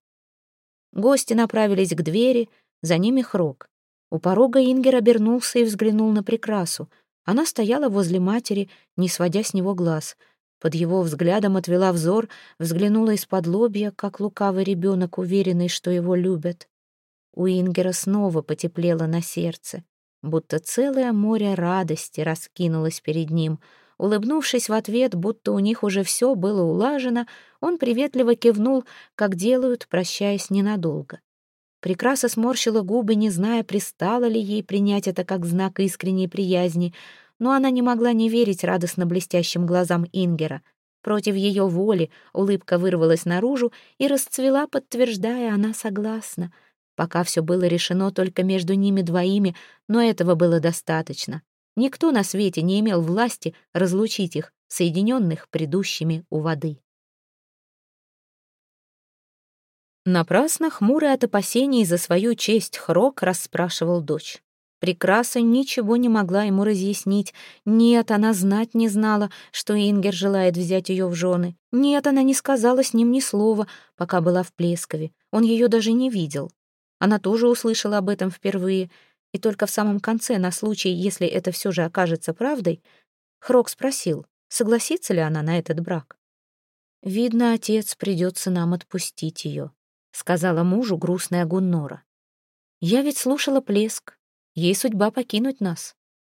Гости направились к двери, за ними Хрок. У порога Ингер обернулся и взглянул на Прекрасу. Она стояла возле матери, не сводя с него глаз. Под его взглядом отвела взор, взглянула из-под лобья, как лукавый ребенок, уверенный, что его любят. У Ингера снова потеплело на сердце, будто целое море радости раскинулось перед ним. Улыбнувшись в ответ, будто у них уже все было улажено, он приветливо кивнул, как делают, прощаясь ненадолго. Прекраса сморщила губы, не зная, пристало ли ей принять это как знак искренней приязни, но она не могла не верить радостно блестящим глазам Ингера. Против ее воли улыбка вырвалась наружу и расцвела, подтверждая, она согласна. Пока все было решено только между ними двоими, но этого было достаточно. Никто на свете не имел власти разлучить их, соединенных предыдущими у воды. Напрасно, хмурый от опасений за свою честь, Хрок расспрашивал дочь. Прекраса ничего не могла ему разъяснить. Нет, она знать не знала, что Ингер желает взять ее в жены. Нет, она не сказала с ним ни слова, пока была в Плескове. Он ее даже не видел. Она тоже услышала об этом впервые, и только в самом конце, на случай, если это все же окажется правдой, Хрок спросил, согласится ли она на этот брак. «Видно, отец, придется нам отпустить ее», — сказала мужу грустная Гуннора. «Я ведь слушала Плеск. Ей судьба покинуть нас.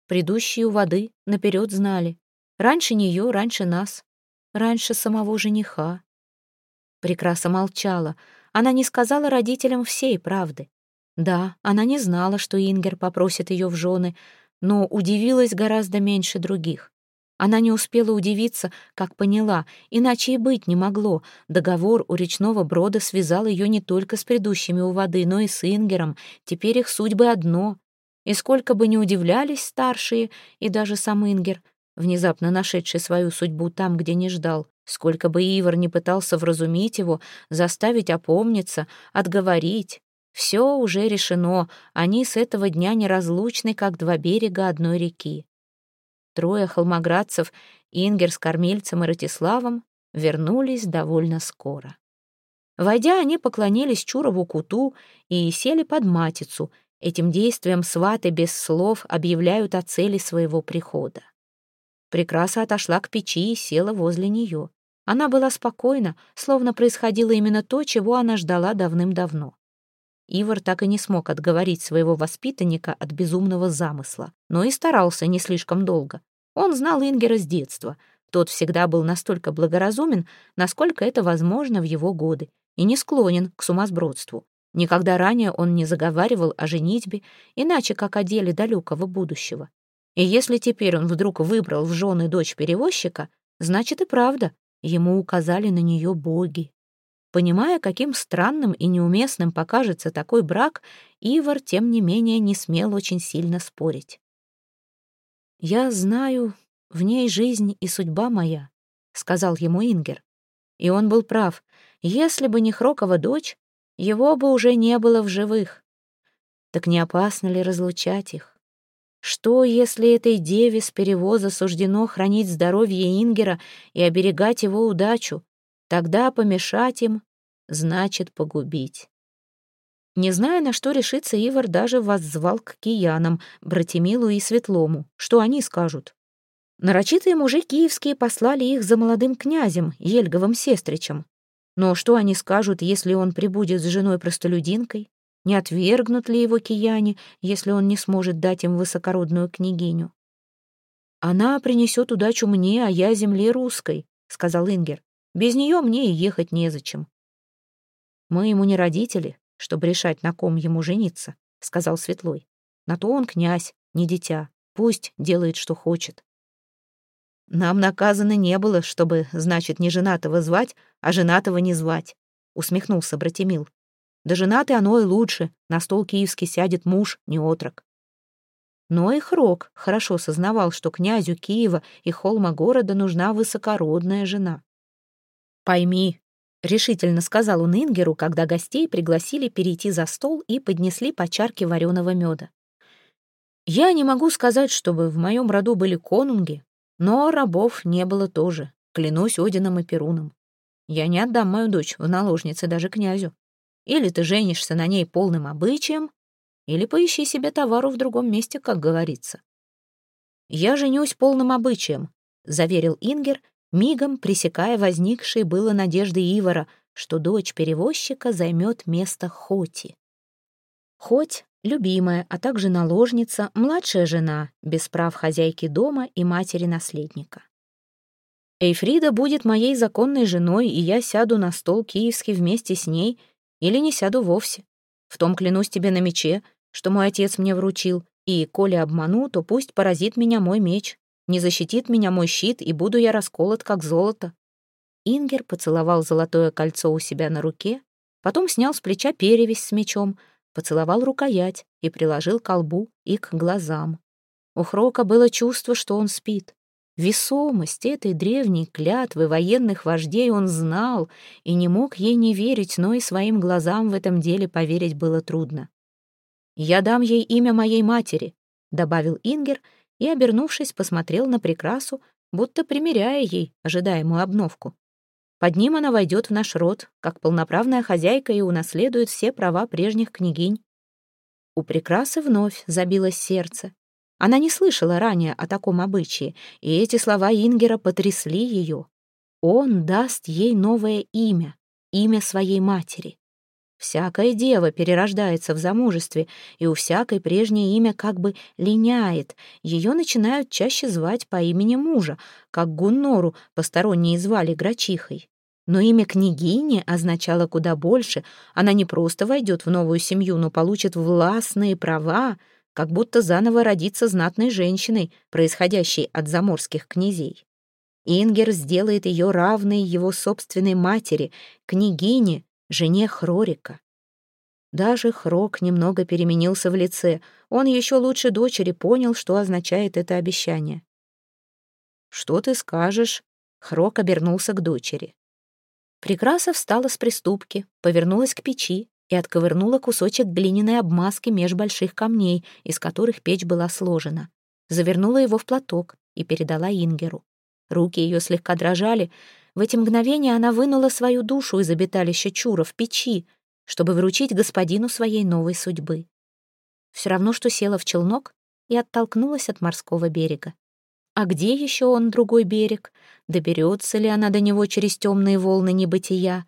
Предыдущие у воды наперед знали. Раньше нее, раньше нас, раньше самого жениха. Прекраса молчала. Она не сказала родителям всей правды. Да, она не знала, что Ингер попросит ее в жены, но удивилась гораздо меньше других. Она не успела удивиться, как поняла, иначе и быть не могло. Договор у речного брода связал ее не только с предыдущими у воды, но и с Ингером. Теперь их судьбы одно. И сколько бы ни удивлялись старшие, и даже сам Ингер, внезапно нашедший свою судьбу там, где не ждал, сколько бы Ивар не пытался вразумить его, заставить опомниться, отговорить, все уже решено, они с этого дня неразлучны, как два берега одной реки. Трое холмоградцев, Ингер с кормильцем и Ратиславом, вернулись довольно скоро. Войдя, они поклонились Чурову куту и сели под матицу. Этим действием сваты без слов объявляют о цели своего прихода. Прекраса отошла к печи и села возле нее. Она была спокойна, словно происходило именно то, чего она ждала давным-давно. Ивар так и не смог отговорить своего воспитанника от безумного замысла, но и старался не слишком долго. Он знал Ингера с детства. Тот всегда был настолько благоразумен, насколько это возможно в его годы, и не склонен к сумасбродству. Никогда ранее он не заговаривал о женитьбе, иначе как о деле далекого будущего. И если теперь он вдруг выбрал в жены дочь перевозчика, значит и правда, ему указали на нее боги. Понимая, каким странным и неуместным покажется такой брак, Ивар, тем не менее, не смел очень сильно спорить. «Я знаю, в ней жизнь и судьба моя», — сказал ему Ингер. И он был прав. Если бы не Хрокова дочь, его бы уже не было в живых. Так не опасно ли разлучать их? Что, если этой деве с перевоза суждено хранить здоровье Ингера и оберегать его удачу? Тогда помешать им значит погубить. Не зная, на что решиться, Ивар даже воззвал к киянам, Братимилу и Светлому. Что они скажут? Нарочитые мужи киевские послали их за молодым князем, Ельговым сестричем. Но что они скажут, если он прибудет с женой-простолюдинкой? Не отвергнут ли его кияне, если он не сможет дать им высокородную княгиню? «Она принесет удачу мне, а я земле русской», — сказал Ингер. «Без нее мне и ехать незачем». «Мы ему не родители, чтобы решать, на ком ему жениться», — сказал Светлой. «На то он князь, не дитя. Пусть делает, что хочет». «Нам наказано не было, чтобы, значит, не женатого звать, а женатого не звать», — усмехнулся Братимил. «Да женатый оно и лучше, на стол киевский сядет муж, не отрок». Но и Хрок хорошо сознавал, что князю Киева и холма города нужна высокородная жена. «Пойми», — решительно сказал он Ингеру, когда гостей пригласили перейти за стол и поднесли по чарке вареного меда. «Я не могу сказать, чтобы в моем роду были конунги, но рабов не было тоже, клянусь Одином и Перуном. Я не отдам мою дочь в наложницы даже князю. Или ты женишься на ней полным обычаем, или поищи себе товару в другом месте, как говорится». «Я женюсь полным обычаем», — заверил Ингер, мигом пресекая возникшие было надежды Ивара, что дочь перевозчика займет место Хоти. Хоть — любимая, а также наложница, младшая жена, без прав хозяйки дома и матери наследника. «Эйфрида будет моей законной женой, и я сяду на стол киевский вместе с ней, или не сяду вовсе. В том клянусь тебе на мече, что мой отец мне вручил, и, коли обману, то пусть поразит меня мой меч, не защитит меня мой щит, и буду я расколот, как золото». Ингер поцеловал золотое кольцо у себя на руке, потом снял с плеча перевязь с мечом, поцеловал рукоять и приложил к колбу и к глазам. У Хрока было чувство, что он спит. Весомость этой древней клятвы военных вождей он знал и не мог ей не верить, но и своим глазам в этом деле поверить было трудно. «Я дам ей имя моей матери», — добавил Ингер и, обернувшись, посмотрел на Прекрасу, будто примеряя ей ожидаемую обновку. Под ним она войдет в наш род, как полноправная хозяйка, и унаследует все права прежних княгинь. У Прекрасы вновь забилось сердце. Она не слышала ранее о таком обычае, и эти слова Ингера потрясли ее. Он даст ей новое имя, имя своей матери. Всякая дева перерождается в замужестве, и у всякой прежнее имя как бы линяет. Ее начинают чаще звать по имени мужа, как Гуннору посторонние звали Грачихой. Но имя княгини означало куда больше. Она не просто войдет в новую семью, но получит властные права, как будто заново родится знатной женщиной, происходящей от заморских князей. Ингер сделает ее равной его собственной матери, княгине, жене Хрорика. Даже Хрок немного переменился в лице. Он еще лучше дочери понял, что означает это обещание. «Что ты скажешь?» Хрок обернулся к дочери. Прекраса встала с приступки, повернулась к печи и отковырнула кусочек глиняной обмазки меж больших камней, из которых печь была сложена. Завернула его в платок и передала Ингеру. Руки ее слегка дрожали. В эти мгновения она вынула свою душу из обиталища Чура в печи, чтобы вручить господину своей новой судьбы. Все равно, что села в челнок и оттолкнулась от морского берега. А где еще он, другой берег? Доберется ли она до него через темные волны небытия?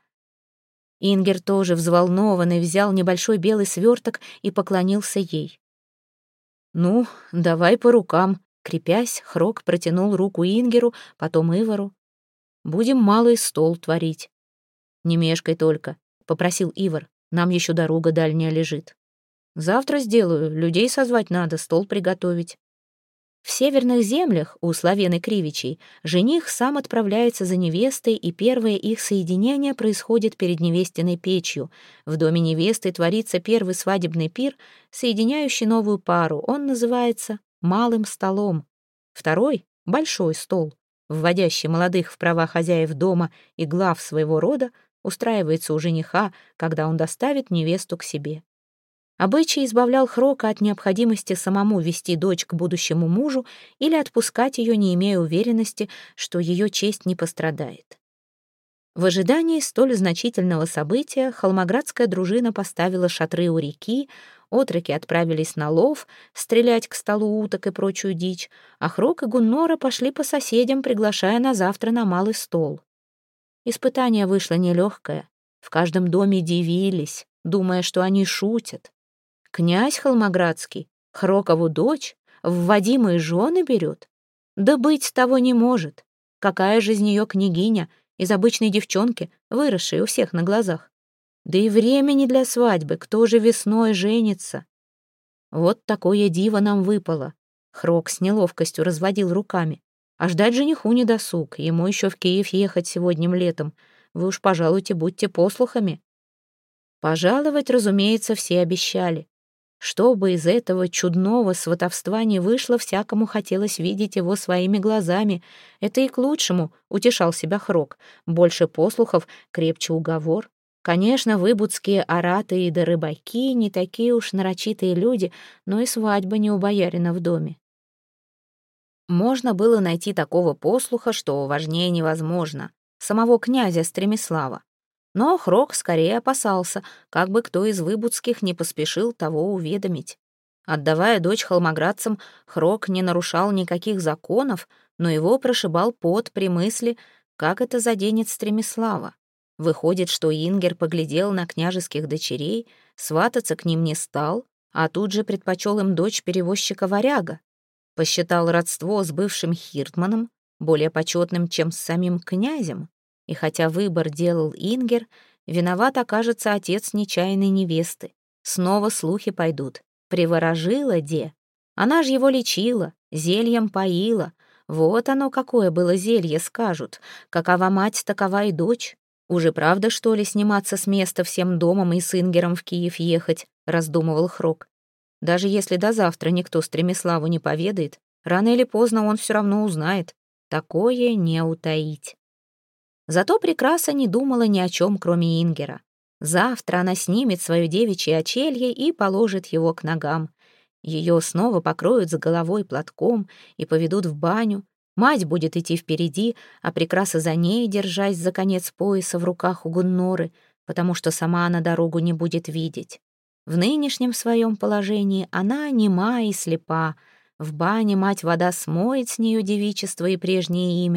Ингер, тоже взволнованный, взял небольшой белый сверток и поклонился ей. «Ну, давай по рукам», — крепясь, Хрок протянул руку Ингеру, потом Ивару. «Будем малый стол творить». «Не мешкай только», — попросил Ивар, — «нам еще дорога дальняя лежит». «Завтра сделаю, людей созвать надо, стол приготовить». В северных землях у Славены Кривичей жених сам отправляется за невестой, и первое их соединение происходит перед невестиной печью. В доме невесты творится первый свадебный пир, соединяющий новую пару. Он называется «малым столом». Второй — большой стол, вводящий молодых в права хозяев дома и глав своего рода, устраивается у жениха, когда он доставит невесту к себе. Обычай избавлял Хрока от необходимости самому вести дочь к будущему мужу или отпускать ее, не имея уверенности, что ее честь не пострадает. В ожидании столь значительного события холмоградская дружина поставила шатры у реки, отроки отправились на лов, стрелять к столу уток и прочую дичь, а Хрок и Гуннора пошли по соседям, приглашая на завтра на малый стол. Испытание вышло нелегкое. В каждом доме дивились, думая, что они шутят. Князь Холмоградский Хрокову дочь в Вадимы жены берет? Да быть того не может. Какая же из нее княгиня, из обычной девчонки, выросшей у всех на глазах? Да и времени для свадьбы, кто же весной женится? Вот такое диво нам выпало. Хрок с неловкостью разводил руками. А ждать жениху не досуг, ему еще в Киев ехать сегодним летом. Вы уж, пожалуйте, будьте послухами. Пожаловать, разумеется, все обещали. Что бы из этого чудного сватовства не вышло, всякому хотелось видеть его своими глазами. Это и к лучшему, утешал себя Хрок. Больше послухов, крепче уговор. Конечно, выбудские ораты и рыбаки не такие уж нарочитые люди, но и свадьба не у боярина в доме. Можно было найти такого послуха, что важнее невозможно. Самого князя Стремислава. Но Хрок скорее опасался, как бы кто из выбудских не поспешил того уведомить. Отдавая дочь холмоградцам, Хрок не нарушал никаких законов, но его прошибал пот при мысли, как это заденет Стремислава. Выходит, что Ингер поглядел на княжеских дочерей, свататься к ним не стал, а тут же предпочел им дочь перевозчика-варяга. Посчитал родство с бывшим хиртманом более почетным, чем с самим князем. И хотя выбор делал Ингер, виноват окажется отец нечаянной невесты. Снова слухи пойдут. Приворожила де. Она ж его лечила, зельем поила. Вот оно какое было зелье, скажут. Какова мать, такова и дочь. Уже правда, что ли, сниматься с места всем домом и с Ингером в Киев ехать, раздумывал Хрок. Даже если до завтра никто Стремиславу не поведает, рано или поздно он все равно узнает. Такое не утаить. Зато Прекраса не думала ни о чем, кроме Ингера. Завтра она снимет свое девичье очелье и положит его к ногам. Ее снова покроют с головой платком и поведут в баню. Мать будет идти впереди, а Прекраса за ней, держась за конец пояса в руках у Гунноры, потому что сама она дорогу не будет видеть. В нынешнем своем положении она нема и слепа. В бане мать вода смоет с нее девичество и прежнее имя,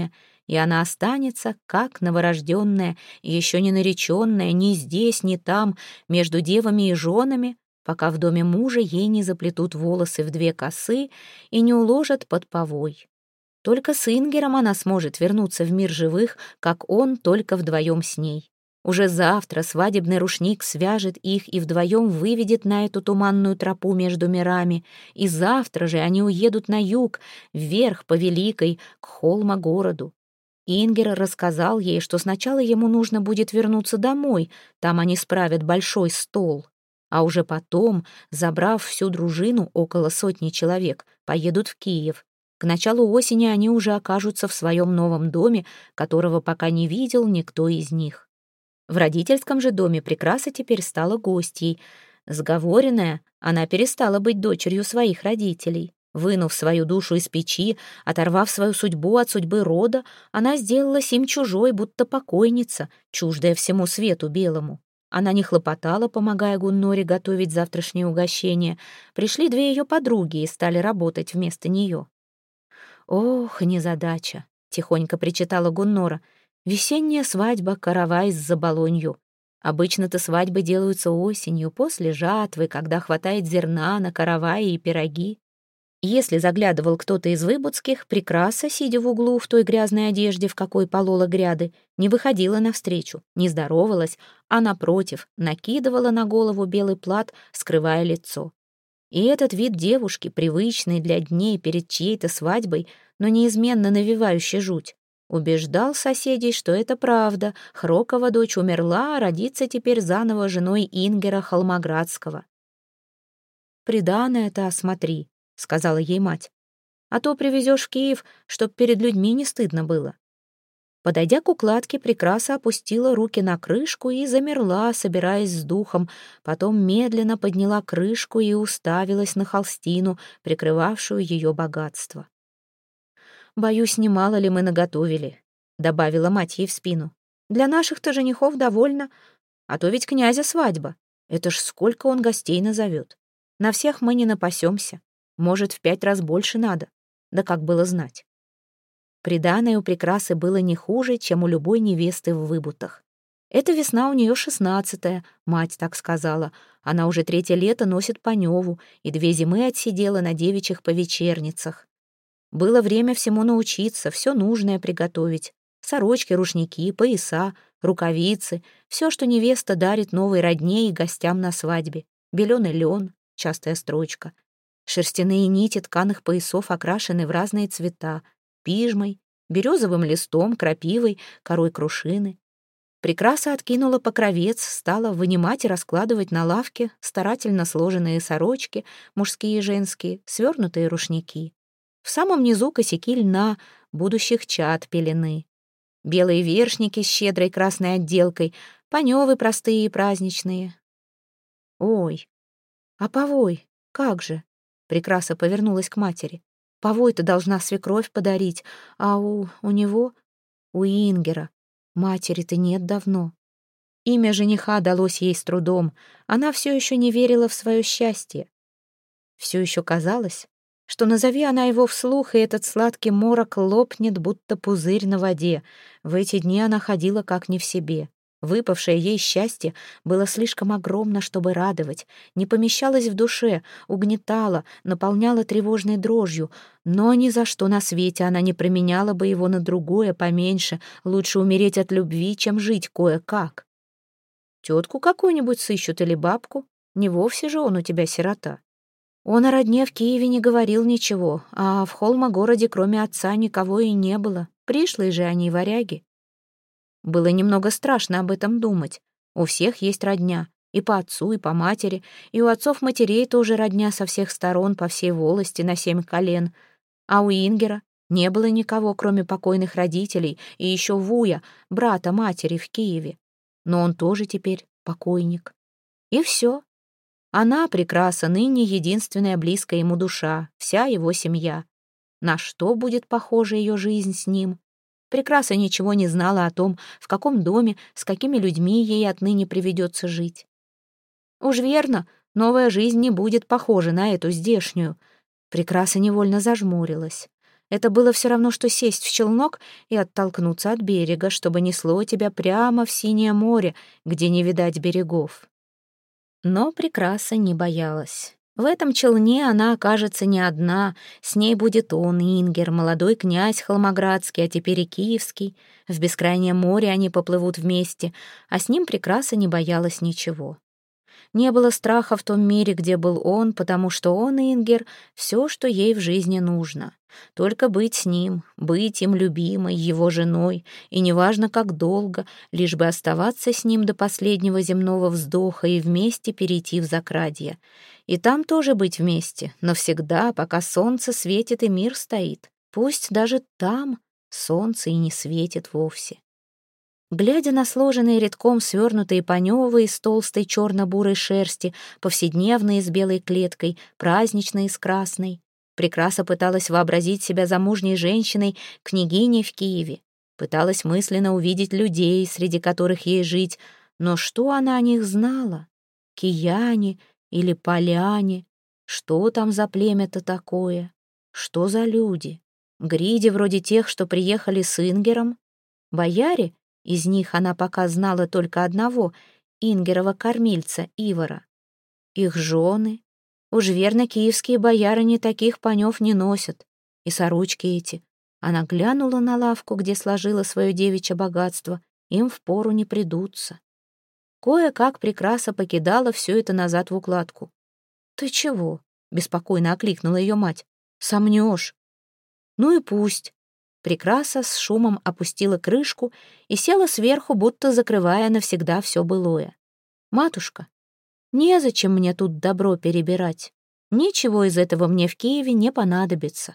и она останется, как новорожденная, еще не нареченная, ни здесь, ни там, между девами и женами, пока в доме мужа ей не заплетут волосы в две косы и не уложат под повой. Только с Ингером она сможет вернуться в мир живых, как он, только вдвоем с ней. Уже завтра свадебный рушник свяжет их и вдвоем выведет на эту туманную тропу между мирами, и завтра же они уедут на юг, вверх по Великой, к Холма-городу. Ингер рассказал ей, что сначала ему нужно будет вернуться домой, там они справят большой стол, а уже потом, забрав всю дружину, около сотни человек, поедут в Киев. К началу осени они уже окажутся в своем новом доме, которого пока не видел никто из них. В родительском же доме Прекраса теперь стала гостьей. Сговоренная, она перестала быть дочерью своих родителей. Вынув свою душу из печи, оторвав свою судьбу от судьбы рода, она сделалась им чужой, будто покойница, чуждая всему свету белому. Она не хлопотала, помогая Гунноре готовить завтрашнее угощение. Пришли две ее подруги и стали работать вместо нее. «Ох, незадача!» — тихонько причитала Гуннора. «Весенняя свадьба, каравай с заболонью. Обычно-то свадьбы делаются осенью, после жатвы, когда хватает зерна на караваи и пироги. Если заглядывал кто-то из выбудских, Прекраса, сидя в углу в той грязной одежде, в какой полола гряды, не выходила навстречу, не здоровалась, а, напротив, накидывала на голову белый плат, скрывая лицо. И этот вид девушки, привычный для дней перед чьей-то свадьбой, но неизменно навевающий жуть, убеждал соседей, что это правда, Хрокова дочь умерла, а родится теперь заново женой Ингера Холмоградского. «Приданое-то осмотри», — сказала ей мать, «а то привезешь в Киев, чтоб перед людьми не стыдно было». Подойдя к укладке, Прекраса опустила руки на крышку и замерла, собираясь с духом, потом медленно подняла крышку и уставилась на холстину, прикрывавшую ее богатство. «Боюсь, немало ли мы наготовили», — добавила мать ей в спину. «Для наших-то женихов довольно, а то ведь князя свадьба. Это ж сколько он гостей назовет. На всех мы не напасемся. Может, в пять раз больше надо. Да как было знать». Приданое у Прекрасы было не хуже, чем у любой невесты в Выбутах. Эта весна у нее шестнадцатая, мать так сказала. Она уже третье лето носит Паневу и две зимы отсидела на девичьих повечерницах. Было время всему научиться, все нужное приготовить. Сорочки, рушники, пояса, рукавицы, все, что невеста дарит новой родне и гостям на свадьбе. Беленый лен, частая строчка. Шерстяные нити тканых поясов окрашены в разные цвета: пижмой, березовым листом, крапивой, корой крушины. Прекраса откинула покровец, стала вынимать и раскладывать на лавке старательно сложенные сорочки, мужские и женские, свернутые рушники. В самом низу косяки льна, будущих чад пелены. Белые вершники с щедрой красной отделкой, паневы простые и праздничные. «Ой, а повой, как же?» Прекраса повернулась к матери. «Повой-то должна свекровь подарить, а у, у него, у Ингера, матери-то нет давно». Имя жениха далось ей с трудом, она все еще не верила в свое счастье. Все еще казалось, что назови она его вслух, и этот сладкий морок лопнет, будто пузырь на воде. В эти дни она ходила как не в себе. Выпавшее ей счастье было слишком огромно, чтобы радовать, не помещалось в душе, угнетало, наполняло тревожной дрожью, но ни за что на свете она не променяла бы его на другое поменьше, лучше умереть от любви, чем жить кое-как. Тетку какую-нибудь сыщут или бабку, не вовсе же он у тебя сирота. Он о родне в Киеве не говорил ничего, а в Холма-городе кроме отца никого и не было, пришлые же они варяги. Было немного страшно об этом думать. У всех есть родня, и по отцу, и по матери, и у отцов-матерей тоже родня со всех сторон по всей волости на семь колен. А у Ингера не было никого, кроме покойных родителей, и еще Вуя, брата матери в Киеве. Но он тоже теперь покойник. И все. Она, Прекраса, ныне единственная близкая ему душа, вся его семья. На что будет похожа ее жизнь с ним? Прекраса ничего не знала о том, в каком доме, с какими людьми ей отныне приведется жить. Уж верно, новая жизнь не будет похожа на эту здешнюю. Прекраса невольно зажмурилась. Это было все равно, что сесть в челнок и оттолкнуться от берега, чтобы несло тебя прямо в синее море, где не видать берегов. Но Прекраса не боялась. В этом челне она окажется не одна, с ней будет он, Ингер, молодой князь Холмоградский, а теперь и Киевский. В бескрайнее море они поплывут вместе, а с ним Прекраса не боялась ничего. Не было страха в том мире, где был он, потому что он, Ингер, все, что ей в жизни нужно. Только быть с ним, быть им любимой, его женой, и неважно, как долго, лишь бы оставаться с ним до последнего земного вздоха и вместе перейти в Закрадье. И там тоже быть вместе, навсегда, пока солнце светит и мир стоит. Пусть даже там солнце и не светит вовсе. Глядя на сложенные редком свернутые паневы из толстой черно-бурой шерсти, повседневные с белой клеткой, праздничные с красной, Прекраса пыталась вообразить себя замужней женщиной, княгиней в Киеве, пыталась мысленно увидеть людей, среди которых ей жить, но что она о них знала? Кияне или поляне? Что там за племя-то такое? Что за люди? Гриди вроде тех, что приехали с Ингером? Бояре? Из них она пока знала только одного — Ингерова кормильца Ивара. Их жены? Уж верно, киевские боярыни таких панев не носят. И сорочки эти. Она глянула на лавку, где сложила свое девичье богатство. Им впору не придутся. Кое-как Прекраса покидала все это назад в укладку. «Ты чего?» — беспокойно окликнула ее мать. «Сомнешь». «Ну и пусть». Прекраса с шумом опустила крышку и села сверху, будто закрывая навсегда все былое. «Матушка, незачем мне тут добро перебирать. Ничего из этого мне в Киеве не понадобится».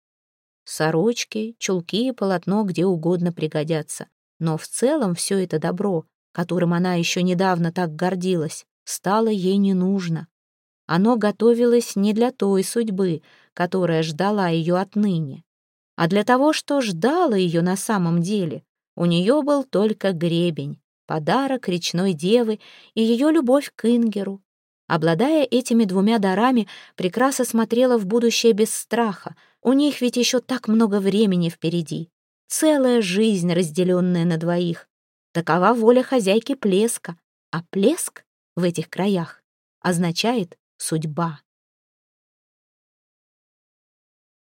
Сорочки, чулки и полотно где угодно пригодятся. Но в целом все это добро, которым она еще недавно так гордилась, стало ей не нужно. Оно готовилось не для той судьбы, которая ждала ее отныне, а для того, что ждало ее на самом деле. У нее был только гребень, подарок речной девы и ее любовь к Ингеру. Обладая этими двумя дарами, Прекраса смотрела в будущее без страха. У них ведь еще так много времени впереди. Целая жизнь, разделенная на двоих. Такова воля хозяйки Плеска. А Плеск в этих краях означает судьба.